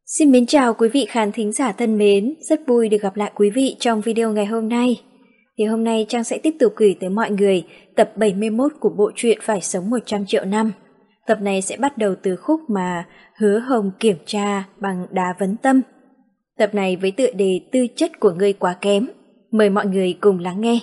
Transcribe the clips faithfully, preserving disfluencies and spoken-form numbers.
Xin mến chào quý vị khán thính giả thân mến, rất vui được gặp lại quý vị trong video ngày hôm nay. Thì hôm nay Trang sẽ tiếp tục gửi tới mọi người tập bảy mươi mốt của bộ truyện Phải sống một trăm triệu năm. Tập này sẽ bắt đầu từ khúc mà Hứa Hồng kiểm tra bằng đá vấn tâm. Tập này với tựa đề Tư chất của ngươi quá kém. Mời mọi người cùng lắng nghe.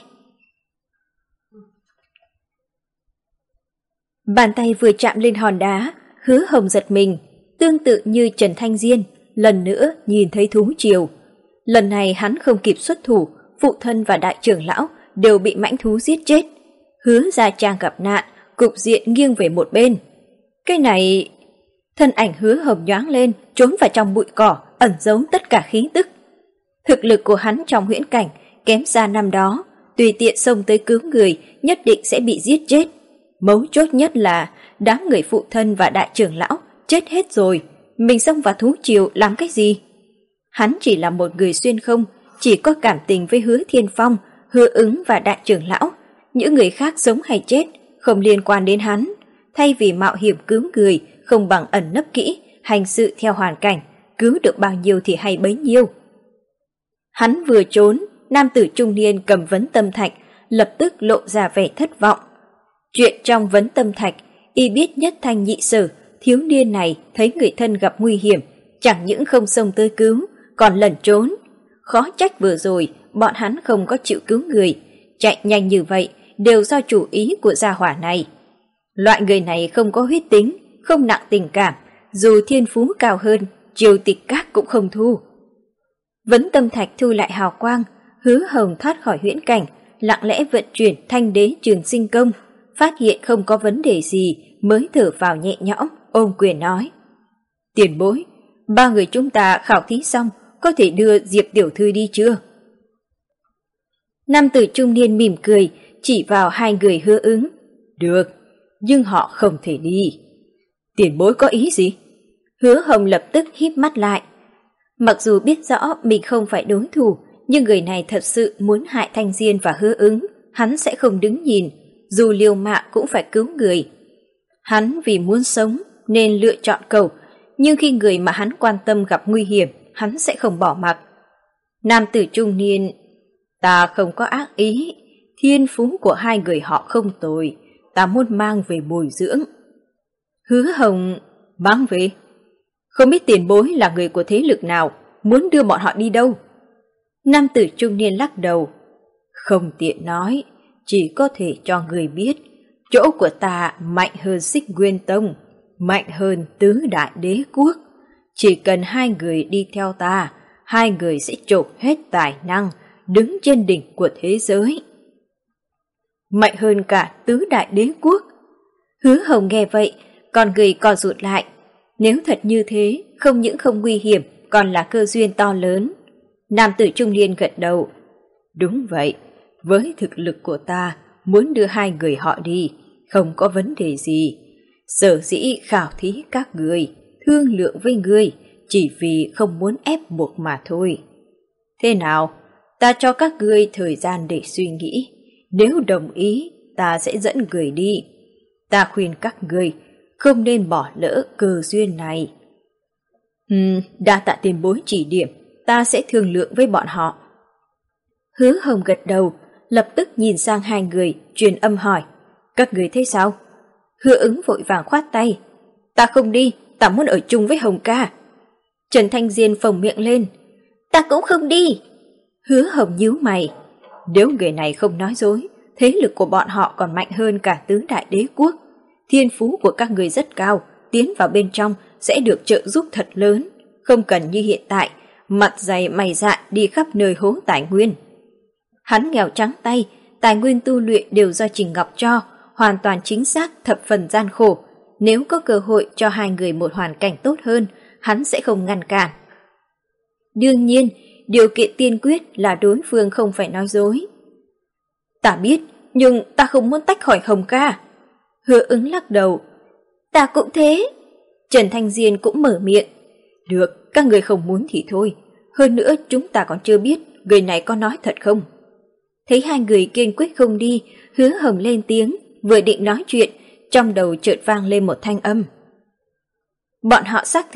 Bàn tay vừa chạm lên hòn đá, Hứa Hồng giật mình, tương tự như Trần Thanh Diên, lần nữa nhìn thấy thú triều. Lần này hắn không kịp xuất thủ, phụ thân và đại trưởng lão đều bị mãnh thú giết chết. Hứa Gia Trang gặp nạn, cục diện nghiêng về một bên. Cái này... Thân ảnh Hứa Hồng nhoáng lên, trốn vào trong bụi cỏ, ẩn giấu tất cả khí tức. Thực lực của hắn trong huyễn cảnh kém xa năm đó, tùy tiện xông tới cứu người nhất định sẽ bị giết chết. Mấu chốt nhất là đám người phụ thân và đại trưởng lão chết hết rồi, mình xông vào thú triều làm cái gì? Hắn chỉ là một người xuyên không, chỉ có cảm tình với Hứa Thiên Phong, Hứa Ứng và đại trưởng lão. Những người khác sống hay chết không liên quan đến hắn. Thay vì mạo hiểm cứu người, không bằng ẩn nấp kỹ, hành sự theo hoàn cảnh, cứu được bao nhiêu thì hay bấy nhiêu. Hắn vừa trốn, nam tử trung niên cầm vấn tâm thạch lập tức lộ ra vẻ thất vọng. Chuyện trong vấn tâm thạch, y biết nhất thanh nhị sở, thiếu niên này thấy người thân gặp nguy hiểm, chẳng những không xông tới cứu, còn lẩn trốn. Khó trách vừa rồi bọn hắn không có chịu cứu người, chạy nhanh như vậy đều do chủ ý của gia hỏa này. Loại người này không có huyết tính, không nặng tình cảm, dù thiên phú cao hơn, triều tịch các cũng không thu. Vấn tâm thạch thu lại hào quang, Hứa Hồng thoát khỏi huyễn cảnh, lặng lẽ vận chuyển thanh đế trường sinh công, phát hiện không có vấn đề gì mới thở vào nhẹ nhõm, ôm quyền nói: Tiền bối, ba người chúng ta khảo thí xong, có thể đưa Diệp tiểu thư đi chưa? Nam tử trung niên mỉm cười, chỉ vào hai người Hứa Ứng: Được, nhưng họ không thể đi. Tiền bối có ý gì? Hứa Hồng lập tức híp mắt lại. Mặc dù biết rõ mình không phải đối thủ, nhưng người này thật sự muốn hại Thanh Diên và Hứa Ứng, hắn sẽ không đứng nhìn, dù liều mạng cũng phải cứu người. Hắn vì muốn sống nên lựa chọn cầu, nhưng khi người mà hắn quan tâm gặp nguy hiểm, hắn sẽ không bỏ mặc. Nam tử trung niên: Ta không có ác ý, thiên phú của hai người họ không tồi, ta muốn mang về bồi dưỡng. Hứa Hồng: Mang về? Không biết tiền bối là người của thế lực nào, muốn đưa bọn họ đi đâu? Nam tử trung niên lắc đầu: Không tiện nói, chỉ có thể cho người biết, chỗ của ta mạnh hơn Xích Nguyên Tông, mạnh hơn Tứ Đại Đế Quốc. Chỉ cần hai người đi theo ta, hai người sẽ trổ hết tài năng, đứng trên đỉnh của thế giới. Mạnh hơn cả Tứ Đại Đế Quốc? Hứa Hồng nghe vậy, con người co rụt lại. Nếu thật như thế, không những không nguy hiểm, còn là cơ duyên to lớn. Nam tử trung niên gật đầu: Đúng vậy, với thực lực của ta, muốn đưa hai người họ đi, không có vấn đề gì. Sở dĩ khảo thí các người, thương lượng với ngươi, chỉ vì không muốn ép buộc mà thôi. Thế nào, ta cho các ngươi thời gian để suy nghĩ. Nếu đồng ý, ta sẽ dẫn người đi. Ta khuyên các ngươi không nên bỏ lỡ cơ duyên này. Ừm, đa tạ tiền bối chỉ điểm, ta sẽ thương lượng với bọn họ. Hứa Hồng gật đầu, lập tức nhìn sang hai người, truyền âm hỏi: Các người thấy sao? Hứa Ứng vội vàng khoát tay: Ta không đi, ta muốn ở chung với Hồng ca. Trần Thanh Diên phồng miệng lên: Ta cũng không đi. Hứa Hồng nhíu mày: Nếu người này không nói dối, thế lực của bọn họ còn mạnh hơn cả Tứ Đại Đế Quốc. Thiên phú của các người rất cao, tiến vào bên trong sẽ được trợ giúp thật lớn, không cần như hiện tại, mặt dày mày dạn đi khắp nơi hố tài nguyên. Hắn nghèo trắng tay, tài nguyên tu luyện đều do Trình Ngọc cho, hoàn toàn chính xác, thập phần gian khổ. Nếu có cơ hội cho hai người một hoàn cảnh tốt hơn, hắn sẽ không ngăn cản. Đương nhiên, điều kiện tiên quyết là đối phương không phải nói dối. Ta biết, nhưng ta không muốn tách khỏi Hồng ca. Hứa Ứng lắc đầu: Ta cũng thế. Trần Thanh Diên cũng mở miệng: Được, các người không muốn thì thôi. Hơn nữa chúng ta còn chưa biết người này có nói thật không. Thấy hai người kiên quyết không đi, Hứa Hồng lên tiếng, vừa định nói chuyện, trong đầu chợt vang lên một thanh âm. Bọn họ xác thực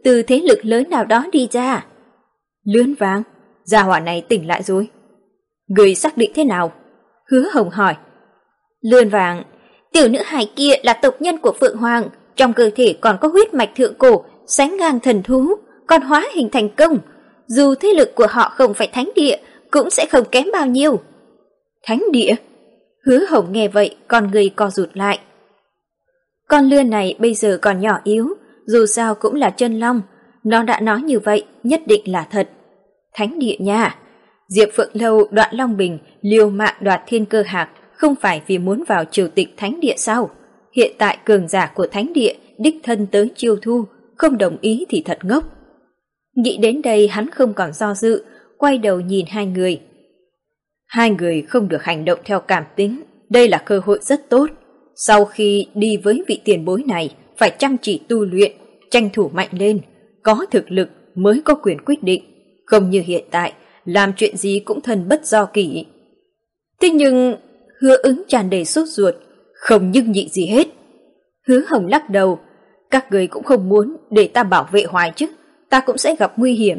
từ thế lực lớn nào đó đi ra. Lươn vàng, gia hỏa này tỉnh lại rồi. Người xác định thế nào? Hứa Hồng hỏi. Lươn vàng, tiểu nữ hài kia là tộc nhân của Phượng Hoàng, trong cơ thể còn có huyết mạch thượng cổ, sánh ngang thần thú, còn hóa hình thành công. Dù thế lực của họ không phải thánh địa, cũng sẽ không kém bao nhiêu. Thánh địa? Hứa Hồng nghe vậy, con người co rụt lại. Con lươn này bây giờ còn nhỏ yếu, dù sao cũng là chân long. Nó đã nói như vậy, nhất định là thật. Thánh địa nha. Diệp Phượng Lâu Đoạn Long Bình liều mạng đoạt thiên cơ hạc, không phải vì muốn vào triều tịch thánh địa sao? Hiện tại cường giả của thánh địa đích thân tới chiêu thu, không đồng ý thì thật ngốc. Nghĩ đến đây hắn không còn do dự, quay đầu nhìn hai người. Hai người không được hành động theo cảm tính, đây là cơ hội rất tốt. Sau khi đi với vị tiền bối này, phải chăm chỉ tu luyện, tranh thủ mạnh lên, có thực lực mới có quyền quyết định, không như hiện tại, làm chuyện gì cũng thần bất do kỷ. Thế nhưng, Hứa Ứng tràn đầy sốt ruột, không nhưng nhị gì hết. Hứa Hồng lắc đầu, các người cũng không muốn để ta bảo vệ hoài chứ, ta cũng sẽ gặp nguy hiểm.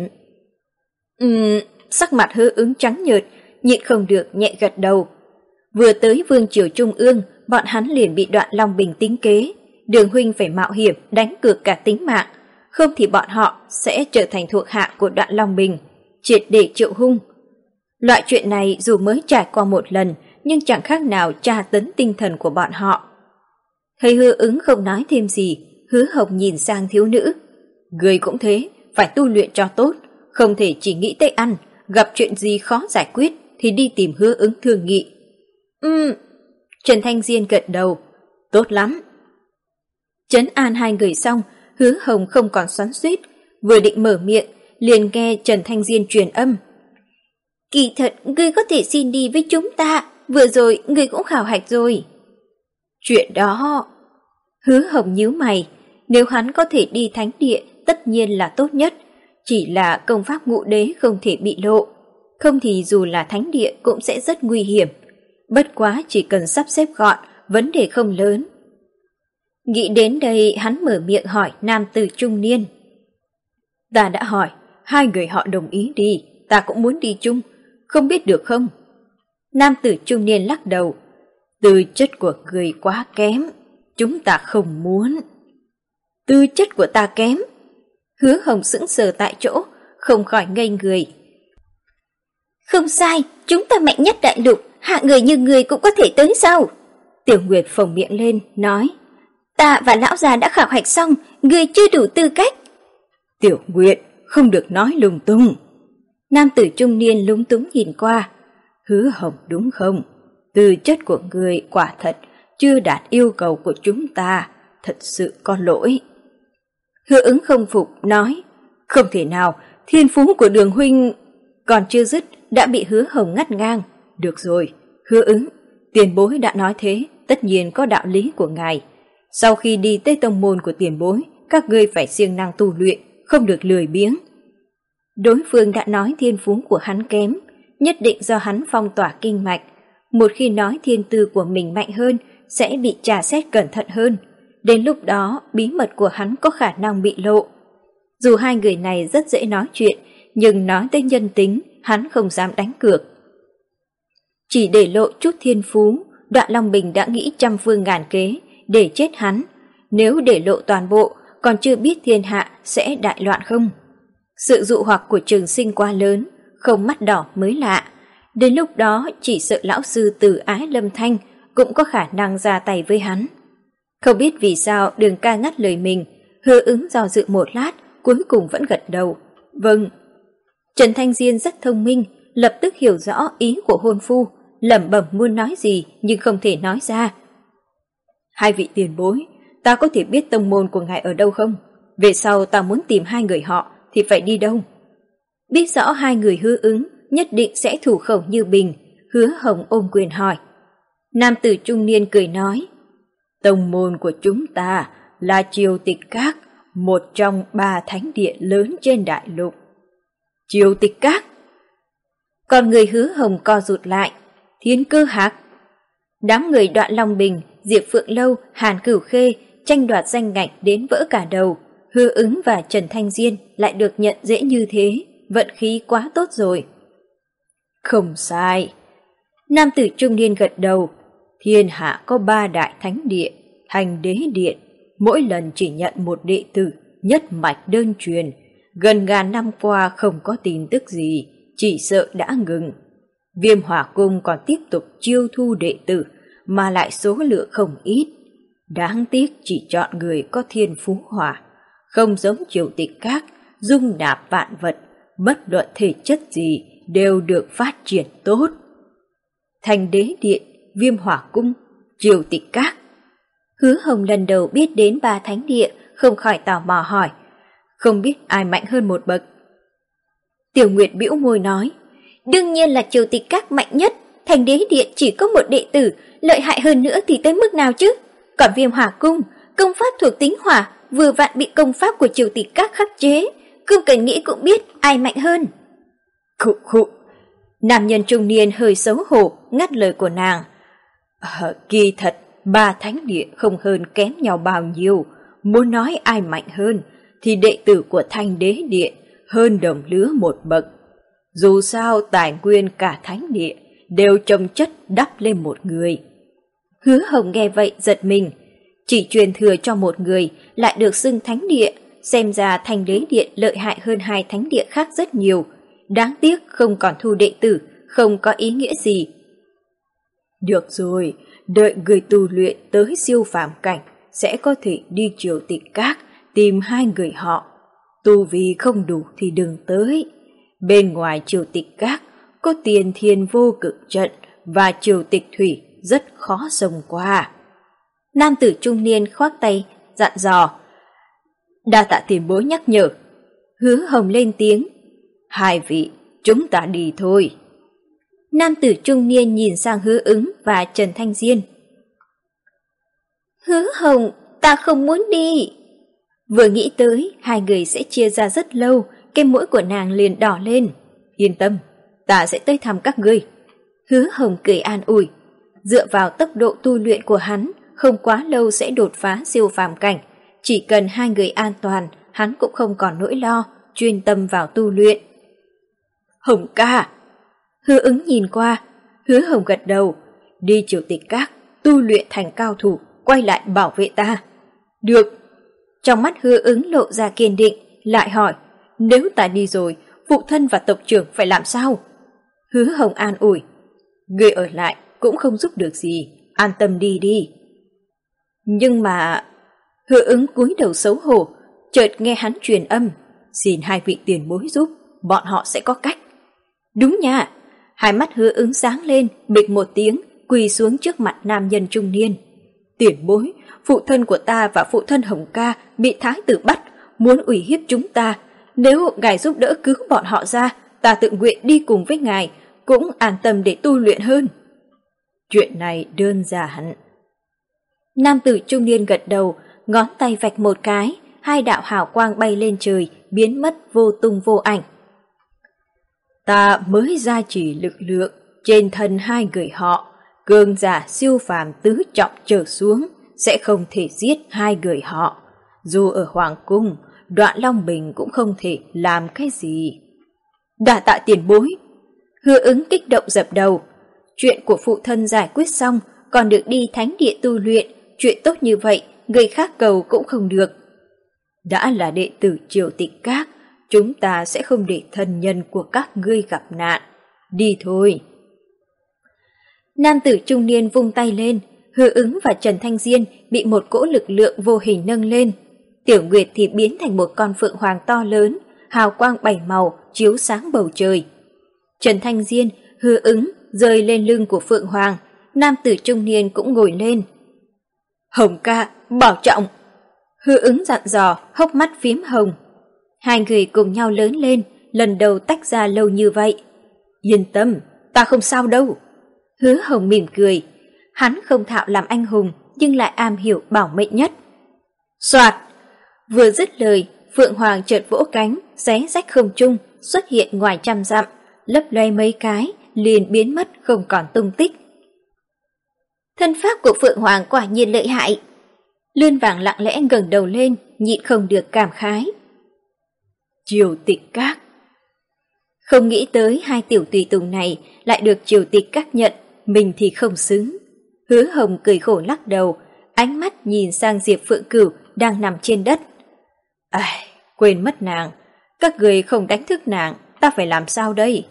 Ừm, sắc mặt Hứa Ứng trắng nhợt, nhịn không được nhẹ gật đầu. Vừa tới vương triều trung ương, bọn hắn liền bị Đoạn Long Bình tính kế, Đường huynh phải mạo hiểm đánh cược cả tính mạng, không thì bọn họ sẽ trở thành thuộc hạ của Đoạn Long Bình, triệt để triệu hung. Loại chuyện này dù mới trải qua một lần, nhưng chẳng khác nào tra tấn tinh thần của bọn họ. Thấy Hứa Ứng không nói thêm gì, Hứa Hồng nhìn sang thiếu nữ. Người cũng thế, phải tu luyện cho tốt, không thể chỉ nghĩ tới ăn, gặp chuyện gì khó giải quyết thì đi tìm Hứa Ứng thương nghị. Ừm, Trần Thanh Diên gật đầu, tốt lắm. Trấn an hai người xong, Hứa Hồng không còn xoắn xuýt, vừa định mở miệng, liền nghe Trần Thanh Diên truyền âm. Kỳ thật, ngươi có thể xin đi với chúng ta, vừa rồi ngươi cũng khảo hạch rồi. Chuyện đó... Hứa Hồng nhíu mày, nếu hắn có thể đi thánh địa tất nhiên là tốt nhất, chỉ là công pháp ngũ đế không thể bị lộ, không thì dù là thánh địa cũng sẽ rất nguy hiểm. Bất quá chỉ cần sắp xếp gọn, vấn đề không lớn. Nghĩ đến đây hắn mở miệng hỏi nam tử trung niên. Ta đã hỏi, hai người họ đồng ý đi, ta cũng muốn đi chung, không biết được không? Nam tử trung niên lắc đầu, tư chất của người quá kém, chúng ta không muốn. Tư chất của ta kém? Hứa Hồng sững sờ tại chỗ, không khỏi ngây người. Không sai, chúng ta mạnh nhất đại lục, hạ người như người cũng có thể tới sao? Tiểu Nguyệt phồng miệng lên, nói. Ta và lão già đã khảo hạch xong, người chưa đủ tư cách. Tiểu Nguyệt, không được nói lung tung. Nam tử trung niên lúng túng nhìn qua. Hứa Hồng đúng không? Tư chất của người quả thật chưa đạt yêu cầu của chúng ta, thật sự có lỗi. Hứa Ứng không phục, nói. Không thể nào, thiên phú của Đường huynh... Còn chưa dứt, đã bị Hứa Hồng ngắt ngang. Được rồi, Hứa Ứng, tiền bối đã nói thế, tất nhiên có đạo lý của ngài. Sau khi đi tới tông môn của tiền bối, các ngươi phải siêng năng tu luyện, không được lười biếng. Đối phương đã nói thiên phú của hắn kém, nhất định do hắn phong tỏa kinh mạch. Một khi nói thiên tư của mình mạnh hơn, sẽ bị trà xét cẩn thận hơn. Đến lúc đó, bí mật của hắn có khả năng bị lộ. Dù hai người này rất dễ nói chuyện, nhưng nói tới nhân tính, hắn không dám đánh cược. Chỉ để lộ chút thiên phú, Đoạn Long Bình đã nghĩ trăm phương ngàn kế để chết hắn. Nếu để lộ toàn bộ, còn chưa biết thiên hạ sẽ đại loạn không? Sự dụ hoặc của Trường Sinh quá lớn, không mắt đỏ mới lạ. Đến lúc đó chỉ sợ lão sư Từ Ái Lâm Thanh cũng có khả năng ra tay với hắn. Không biết vì sao Đường ca ngắt lời mình, Hứa Ứng do dự một lát, cuối cùng vẫn gật đầu. Vâng. Trần Thanh Diên rất thông minh, lập tức hiểu rõ ý của hôn phu, lẩm bẩm muốn nói gì nhưng không thể nói ra. Hai vị tiền bối, ta có thể biết tông môn của ngài ở đâu không? Về sau ta muốn tìm hai người họ thì phải đi đâu? Biết rõ hai người Hứa Ứng nhất định sẽ thủ khẩu như bình, Hứa Hồng ôm quyền hỏi. Nam tử trung niên cười nói, tông môn của chúng ta là Triều Tịch Các, một trong ba thánh địa lớn trên đại lục. Triều Tịch Các? Còn người Hứa Hồng co rụt lại, Thiên Cơ Hạc. Đám người Đoạn Long Bình, Diệp Phượng Lâu, Hàn Cửu Khê tranh đoạt danh ngạch đến vỡ cả đầu, Hứa Ứng và Trần Thanh Diên lại được nhận dễ như thế, vận khí quá tốt rồi. Không sai. Nam tử trung niên gật đầu. Thiên hạ có ba đại thánh địa, Thành Đế Điện, mỗi lần chỉ nhận một đệ tử, nhất mạch đơn truyền. Gần ngàn năm qua không có tin tức gì, chỉ sợ đã ngừng. Viêm Hỏa Cung còn tiếp tục chiêu thu đệ tử, mà lại số lượng không ít. Đáng tiếc chỉ chọn người có thiên phú hỏa, không giống Triều Tịch Các, dung nạp vạn vật, bất luận thể chất gì đều được phát triển tốt. Thành Đế Điện, Viêm Hỏa Cung, Triều Tịch Các. Hứa Hồng lần đầu biết đến ba thánh địa, không khỏi tò mò hỏi, không biết ai mạnh hơn một bậc. Tiểu Nguyệt bĩu môi nói, đương nhiên là Triều Tịch Các mạnh nhất, Thành Đế Điện chỉ có một đệ tử, lợi hại hơn nữa thì tới mức nào chứ? Còn Viêm Hỏa Cung, công pháp thuộc tính hỏa, vừa vặn bị công pháp của Triều Tịch Các khắc chế, không cần nghĩ cũng biết ai mạnh hơn. Khụ khụ. Nam nhân trung niên hơi xấu hổ ngắt lời của nàng. Ờ, kỳ thật, ba thánh địa không hơn kém nhau bao nhiêu, muốn nói ai mạnh hơn thì đệ tử của Thành Đế Điện hơn đồng lứa một bậc. Dù sao tài nguyên cả thánh địa đều chồng chất đắp lên một người. Hứa Hồng nghe vậy giật mình, chỉ truyền thừa cho một người lại được xưng thánh địa, xem ra Thành Đế Điện lợi hại hơn hai thánh địa khác rất nhiều. Đáng tiếc không còn thu đệ tử, không có ý nghĩa gì. Được rồi, đợi người tu luyện tới siêu phàm cảnh sẽ có thể đi Triều Tịch Các tìm hai người họ. Tu vi không đủ thì đừng tới. Bên ngoài Triều Tịch Các có Tiền Thiên Vô Cực Trận và Triều Tịch Thủy rất khó xông qua. Nam tử trung niên khoác tay dặn dò. Đa tạ tiền bối nhắc nhở. Hứa Hồng lên tiếng. Hai vị, chúng ta đi thôi. Nam tử trung niên nhìn sang Hứa Ứng và Trần Thanh Diên. Hứa Hồng, ta không muốn đi. Vừa nghĩ tới hai người sẽ chia ra rất lâu, cái mũi của nàng liền đỏ lên. Yên tâm, ta sẽ tới thăm các ngươi. Hứa Hồng cười an ủi. Dựa vào tốc độ tu luyện của hắn, không quá lâu sẽ đột phá siêu phàm cảnh. Chỉ cần hai người an toàn, hắn cũng không còn nỗi lo, chuyên tâm vào tu luyện. Hồng ca! Hứa Ứng nhìn qua, Hứa Hồng gật đầu. Đi Triều Tịch Các, tu luyện thành cao thủ, quay lại bảo vệ ta. Được. Trong mắt Hứa Ứng lộ ra kiên định, lại hỏi, nếu ta đi rồi, phụ thân và tộc trưởng phải làm sao? Hứa Hồng an ủi, ngươi ở lại cũng không giúp được gì, an tâm đi đi. Nhưng mà... Hứa Ứng cúi đầu xấu hổ, chợt nghe hắn truyền âm, xin hai vị tiền bối giúp, bọn họ sẽ có cách. Đúng nha. Hai mắt Hứa Ứng sáng lên, bịch một tiếng, quỳ xuống trước mặt nam nhân trung niên. Tiền bối, phụ thân của ta và phụ thân Hồng ca bị thái tử bắt, muốn uy hiếp chúng ta. Nếu ngài giúp đỡ cứu bọn họ ra, ta tự nguyện đi cùng với ngài, cũng an tâm để tu luyện hơn. Chuyện này đơn giản. Nam tử trung niên gật đầu, ngón tay vạch một cái, hai đạo hào quang bay lên trời, biến mất vô tung vô ảnh. Ta mới gia trì lực lượng trên thân hai người họ, cường giả siêu phàm tứ trọng trở xuống sẽ không thể giết hai người họ. Dù ở Hoàng Cung, Đoạn Long Bình cũng không thể làm cái gì. Đa tạ tiền bối. Hứa Ứng kích động dập đầu. Chuyện của phụ thân giải quyết xong, còn được đi thánh địa tu luyện, chuyện tốt như vậy, người khác cầu cũng không được. Đã là đệ tử Triều Tịch Các, chúng ta sẽ không để thân nhân của các ngươi gặp nạn. Đi thôi. Nam tử trung niên vung tay lên, Hứa Ứng và Trần Thanh Diên bị một cỗ lực lượng vô hình nâng lên. Tiểu Nguyệt thì biến thành một con phượng hoàng to lớn, hào quang bảy màu chiếu sáng bầu trời. Trần Thanh Diên, Hứa Ứng rơi lên lưng của phượng hoàng, nam tử trung niên cũng ngồi lên. Hồng ca, bảo trọng. Hứa Ứng dặn dò, hốc mắt phím hồng. Hai người cùng nhau lớn lên, lần đầu tách ra lâu như vậy. Yên tâm, ta không sao đâu. Hứa Hồng mỉm cười. Hắn không thạo làm anh hùng, nhưng lại am hiểu bảo mệnh nhất. Soạt! Vừa dứt lời, phượng hoàng chợt vỗ cánh, xé rách không trung, xuất hiện ngoài trăm dặm, lấp loe mấy cái, liền biến mất không còn tung tích. Thân pháp của phượng hoàng quả nhiên lợi hại. Lươn Vàng lặng lẽ ngẩng đầu lên, nhịn không được cảm khái. Triều Tịch Các. Không nghĩ tới hai tiểu tùy tùng này lại được Triều Tịch Các nhận, mình thì không xứng. Hứa Hồng cười khổ lắc đầu, ánh mắt nhìn sang Diệp Phượng Cửu đang nằm trên đất. Ai, quên mất nàng, các người không đánh thức nàng, ta phải làm sao đây?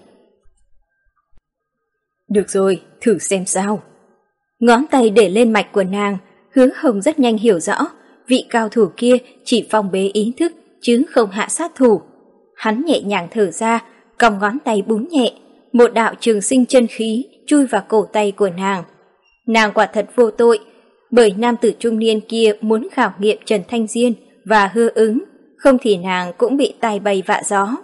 Được rồi, thử xem sao. Ngón tay để lên mạch của nàng, Hứa Hồng rất nhanh hiểu rõ, vị cao thủ kia chỉ phong bế ý thức, chứ không hạ sát thủ. Hắn nhẹ nhàng thở ra, cong ngón tay búng nhẹ, một đạo trường sinh chân khí chui vào cổ tay của nàng. Nàng quả thật vô tội, bởi nam tử trung niên kia muốn khảo nghiệm Trần Thanh Diên và Hứa Ứng, không thì nàng cũng bị tai bay vạ gió.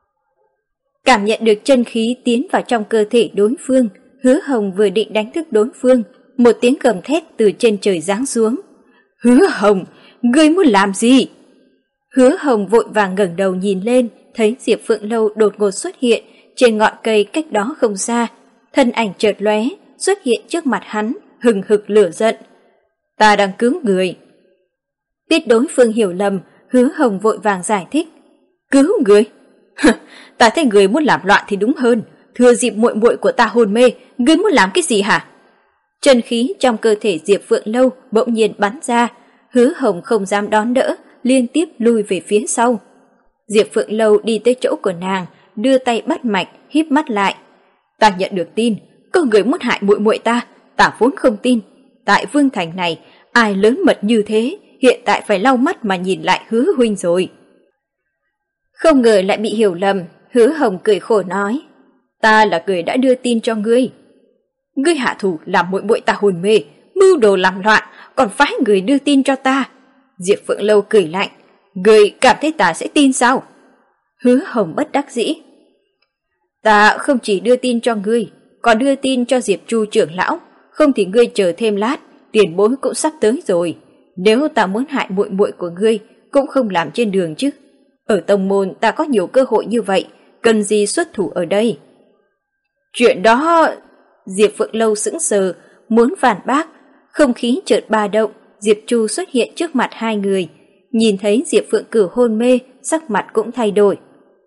Cảm nhận được chân khí tiến vào trong cơ thể đối phương, Hứa Hồng vừa định đánh thức đối phương, một tiếng gầm thét từ trên trời giáng xuống. Hứa Hồng, ngươi muốn làm gì? Hứa Hồng vội vàng ngẩng đầu nhìn lên, thấy Diệp Phượng Lâu đột ngột xuất hiện trên ngọn cây cách đó không xa. Thân ảnh chợt lóe, xuất hiện trước mặt hắn, hừng hực lửa giận. Ta đang cứu người. Biết đối phương hiểu lầm, Hứa Hồng vội vàng giải thích. Cứu người? Ta thấy người muốn làm loạn thì đúng hơn. Thừa dịp muội muội của ta hôn mê, ngươi muốn làm cái gì hả? Chân khí trong cơ thể Diệp Phượng Lâu bỗng nhiên bắn ra, Hứa Hồng không dám đón đỡ, liên tiếp lui về phía sau. Diệp Phượng Lâu đi tới chỗ của nàng, đưa tay bắt mạch, híp mắt lại. Ta nhận được tin, có người muốn hại muội muội ta, ta vốn không tin. Tại Vương Thành này, ai lớn mật như thế, hiện tại phải lau mắt mà nhìn lại Hứa huynh rồi. Không ngờ lại bị hiểu lầm, Hứa Hồng cười khổ nói. Ta là người đã đưa tin cho ngươi. Ngươi hạ thủ làm muội muội ta hồn mê, mưu đồ làm loạn, còn phái người đưa tin cho ta. Diệp Phượng Lâu cười lạnh. Ngươi cảm thấy ta sẽ tin sao? Hứa Hồng bất đắc dĩ. Ta không chỉ đưa tin cho ngươi, còn đưa tin cho Diệp Chu trưởng lão, không thì ngươi chờ thêm lát, tiền bối cũng sắp tới rồi. Nếu ta muốn hại muội muội của ngươi, cũng không làm trên đường chứ. Ở tông môn ta có nhiều cơ hội như vậy, cần gì xuất thủ ở đây? Chuyện đó... Diệp Phượng Lâu sững sờ, muốn phản bác, không khí chợt ba động, Diệp Chu xuất hiện trước mặt hai người. Nhìn thấy Diệp Phượng Cửu hôn mê, sắc mặt cũng thay đổi.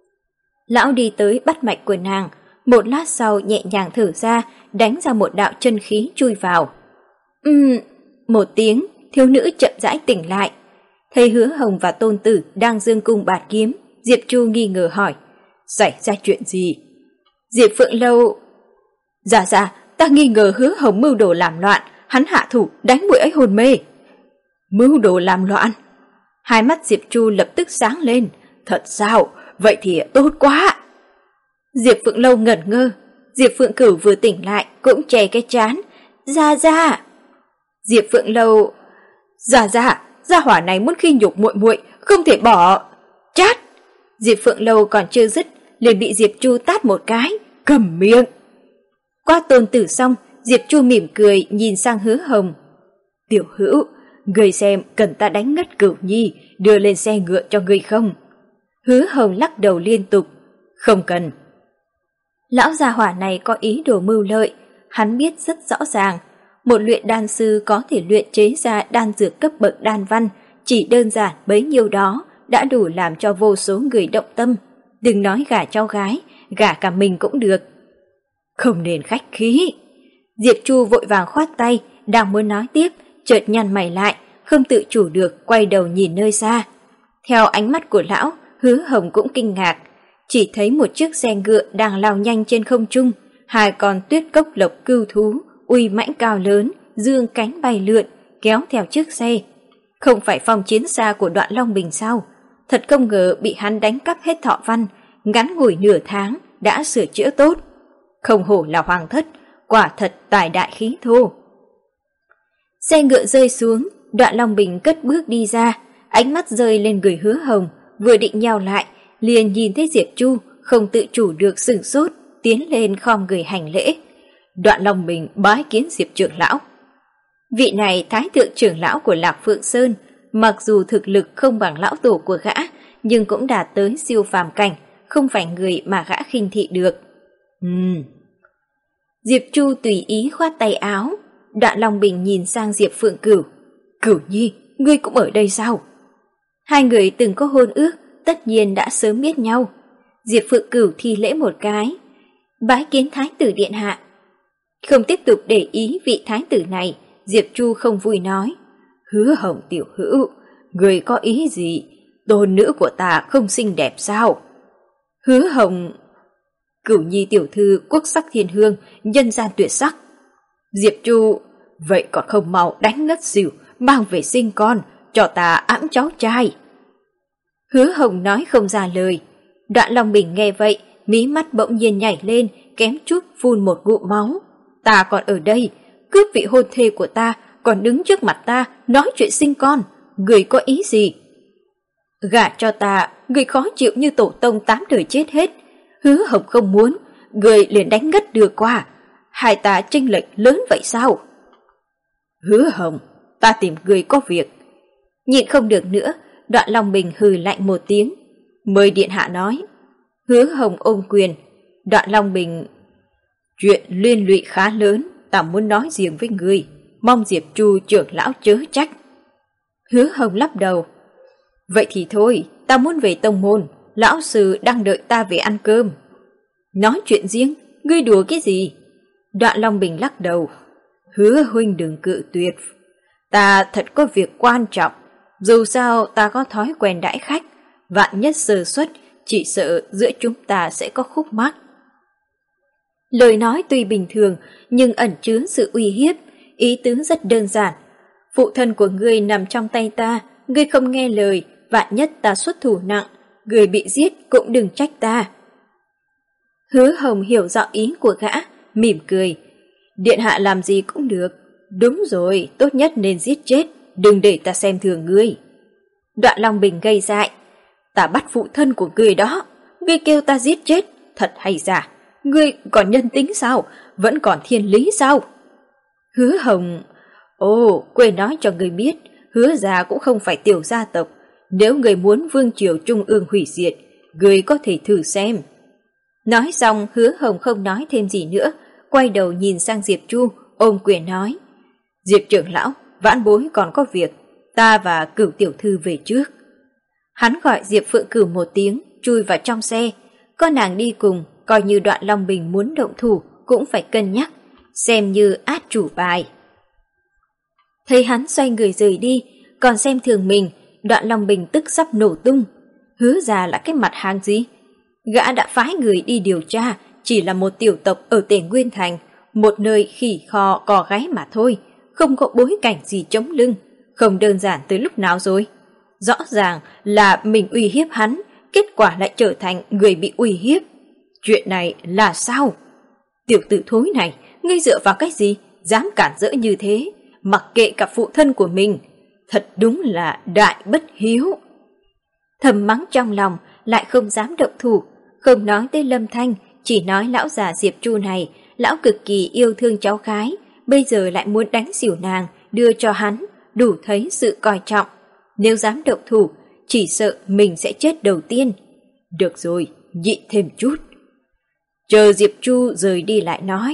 Lão đi tới bắt mạch của nàng, một lát sau nhẹ nhàng thở ra, đánh ra một đạo chân khí chui vào. Ừm, một tiếng, thiếu nữ chậm rãi tỉnh lại. Thấy Hứa Hồng và Tôn Tử đang dương cung bạt kiếm, Diệp Chu nghi ngờ hỏi, xảy ra chuyện gì? Diệp Phượng Lâu... Dạ dạ, ta nghi ngờ Hứa Hồng mưu đồ làm loạn, hắn hạ thủ đánh muội ấy hồn mê. Mưu đồ làm loạn? Hai mắt Diệp Chu lập tức sáng lên. Thật sao? Vậy thì tốt quá. Diệp Phượng Lâu ngẩn ngơ. Diệp Phượng Cửu vừa tỉnh lại cũng che cái trán. Ra ra. Diệp Phượng Lâu... Ra ra, gia hỏa này muốn khi nhục muội muội, không thể bỏ. Chát. Diệp Phượng Lâu còn chưa dứt, liền bị Diệp Chu tát một cái. Cầm miệng. Qua Tôn Tử xong, Diệp Chu mỉm cười nhìn sang Hứa Hồng. Tiểu Hữu, người xem cần ta đánh ngất Cửu Nhi, đưa lên xe ngựa cho người không? Hứa Hồng lắc đầu liên tục. Không cần. Lão gia hỏa này có ý đồ mưu lợi, hắn biết rất rõ ràng. Một luyện đan sư có thể luyện chế ra đan dược cấp bậc đan văn, chỉ đơn giản bấy nhiêu đó đã đủ làm cho vô số người động tâm. Đừng nói gả cho gái, gả cả mình cũng được. Không nên khách khí. Diệp Chu vội vàng khoát tay, đang muốn nói tiếp, chợt nhăn mày lại, không tự chủ được quay đầu nhìn nơi xa. Theo ánh mắt của lão, Hứa Hồng cũng kinh ngạc, chỉ thấy một chiếc xe ngựa đang lao nhanh trên không trung, hai con tuyết cốc lộc cưu thú uy mãnh cao lớn, dương cánh bay lượn, kéo theo chiếc xe. Không phải phong chiến xa của Đoạn Long Bình sao? Thật không ngờ bị hắn đánh cắp hết thọ văn, ngắn ngủi nửa tháng đã sửa chữa tốt. Không hổ là hoàng thất, quả thật tài đại khí thô. Xe ngựa rơi xuống, Đoạn Long Bình cất bước đi ra, ánh mắt rơi lên người Hứa Hồng, vừa định nhào lại, liền nhìn thấy Diệp Chu, không tự chủ được sửng sốt, tiến lên khom người hành lễ. Đoạn Long Bình bái kiến Diệp trưởng lão. Vị này thái thượng trưởng lão của Lạc Phượng Sơn, mặc dù thực lực không bằng lão tổ của gã, nhưng cũng đạt tới siêu phàm cảnh, không phải người mà gã khinh thị được. Ừm. Diệp Chu tùy ý khoát tay áo. Đoạn Long Bình nhìn sang Diệp Phượng Cửu. Cửu Nhi, ngươi cũng ở đây sao? Hai người từng có hôn ước, tất nhiên đã sớm biết nhau. Diệp Phượng Cửu thi lễ một cái, bái kiến thái tử điện hạ. Không tiếp tục để ý vị thái tử này, Diệp Chu không vui nói, Hứa Hồng tiểu hữu, người có ý gì? Tôn nữ của ta không xinh đẹp sao? Hứa Hồng, Cửu Nhi tiểu thư quốc sắc thiên hương, nhân gian tuyệt sắc. Diệp Chu, vậy còn không mau đánh ngất xỉu, mang về sinh con, cho ta ẵm cháu trai. Hứa Hồng nói không ra lời. Đoạn Long Bình nghe vậy, mí mắt bỗng nhiên nhảy lên, kém chút phun một ngụm máu. Ta còn ở đây, cướp vị hôn thê của ta, còn đứng trước mặt ta nói chuyện sinh con, người có ý gì? Gả cho ta, người khó chịu như tổ tông tám đời chết hết. Hứa Hồng không muốn, người liền đánh ngất đưa qua. Hai ta chênh lệch lớn vậy sao? Hứa Hồng, ta tìm người có việc. Nhịn không được nữa, Đoạn Long Bình hừ lạnh một tiếng. Mời điện hạ nói. Hứa Hồng ôm quyền. Đoạn Long Bình, chuyện liên lụy khá lớn, ta muốn nói riêng với người, mong Diệp Chu trưởng lão chớ trách. Hứa Hồng lắc đầu. Vậy thì thôi, ta muốn về tông môn, lão sư đang đợi ta về ăn cơm. Nói chuyện riêng, ngươi đùa cái gì? Đoạn Long Bình lắc đầu. Hứa huynh đừng cự tuyệt, ta thật có việc quan trọng, dù sao ta có thói quen đãi khách, vạn nhất sơ suất, chỉ sợ giữa chúng ta sẽ có khúc mắc. Lời nói tuy bình thường, nhưng ẩn chứa sự uy hiếp, ý tứ rất đơn giản. Phụ thân của ngươi nằm trong tay ta, ngươi không nghe lời, vạn nhất ta xuất thủ nặng, người bị giết cũng đừng trách ta. Hứa Hồng hiểu rõ ý của gã, mỉm cười. Điện hạ làm gì cũng được. Đúng rồi, tốt nhất nên giết chết, đừng để ta xem thường ngươi. Đoạn Long Bình gây dại. Ta bắt phụ thân của ngươi đó, ngươi kêu ta giết chết, thật hay giả? Ngươi còn nhân tính sao? Vẫn còn thiên lý sao? Hứa Hồng, ồ, quên nói cho ngươi biết, Hứa gia cũng không phải tiểu gia tộc. Nếu ngươi muốn vương triều trung ương hủy diệt, ngươi có thể thử xem. Nói xong, Hứa Hồng không nói thêm gì nữa, quay đầu nhìn sang Diệp Chu, ôm quyền nói. Diệp trưởng lão, vãn bối còn có việc, ta và Cửu tiểu thư về trước. Hắn gọi Diệp Phượng Cửu một tiếng, chui vào trong xe. Có nàng đi cùng, coi như Đoạn Long Bình muốn động thủ cũng phải cân nhắc, xem như át chủ bài. Thấy hắn xoay người rời đi, còn xem thường mình, Đoạn Long Bình tức sắp nổ tung. Hứa ra là cái mặt hàng gì? Gã đã phái người đi điều tra, chỉ là một tiểu tộc ở Tề Nguyên Thành, một nơi khỉ kho cò gáy mà thôi, không có bối cảnh gì chống lưng, không đơn giản tới lúc nào rồi. Rõ ràng là mình uy hiếp hắn, kết quả lại trở thành người bị uy hiếp. Chuyện này là sao? Tiểu tử thối này, ngươi dựa vào cái gì, dám cản rỡ như thế, mặc kệ cả phụ thân của mình. Thật đúng là đại bất hiếu. Thầm mắng trong lòng, lại không dám động thủ, không nói tới Lâm Thanh, chỉ nói lão già Diệp Chu này, lão cực kỳ yêu thương cháu gái, bây giờ lại muốn đánh xỉu nàng, đưa cho hắn, đủ thấy sự coi trọng. Nếu dám động thủ, chỉ sợ mình sẽ chết đầu tiên. Được rồi, nhịn thêm chút. Chờ Diệp Chu rời đi lại nói.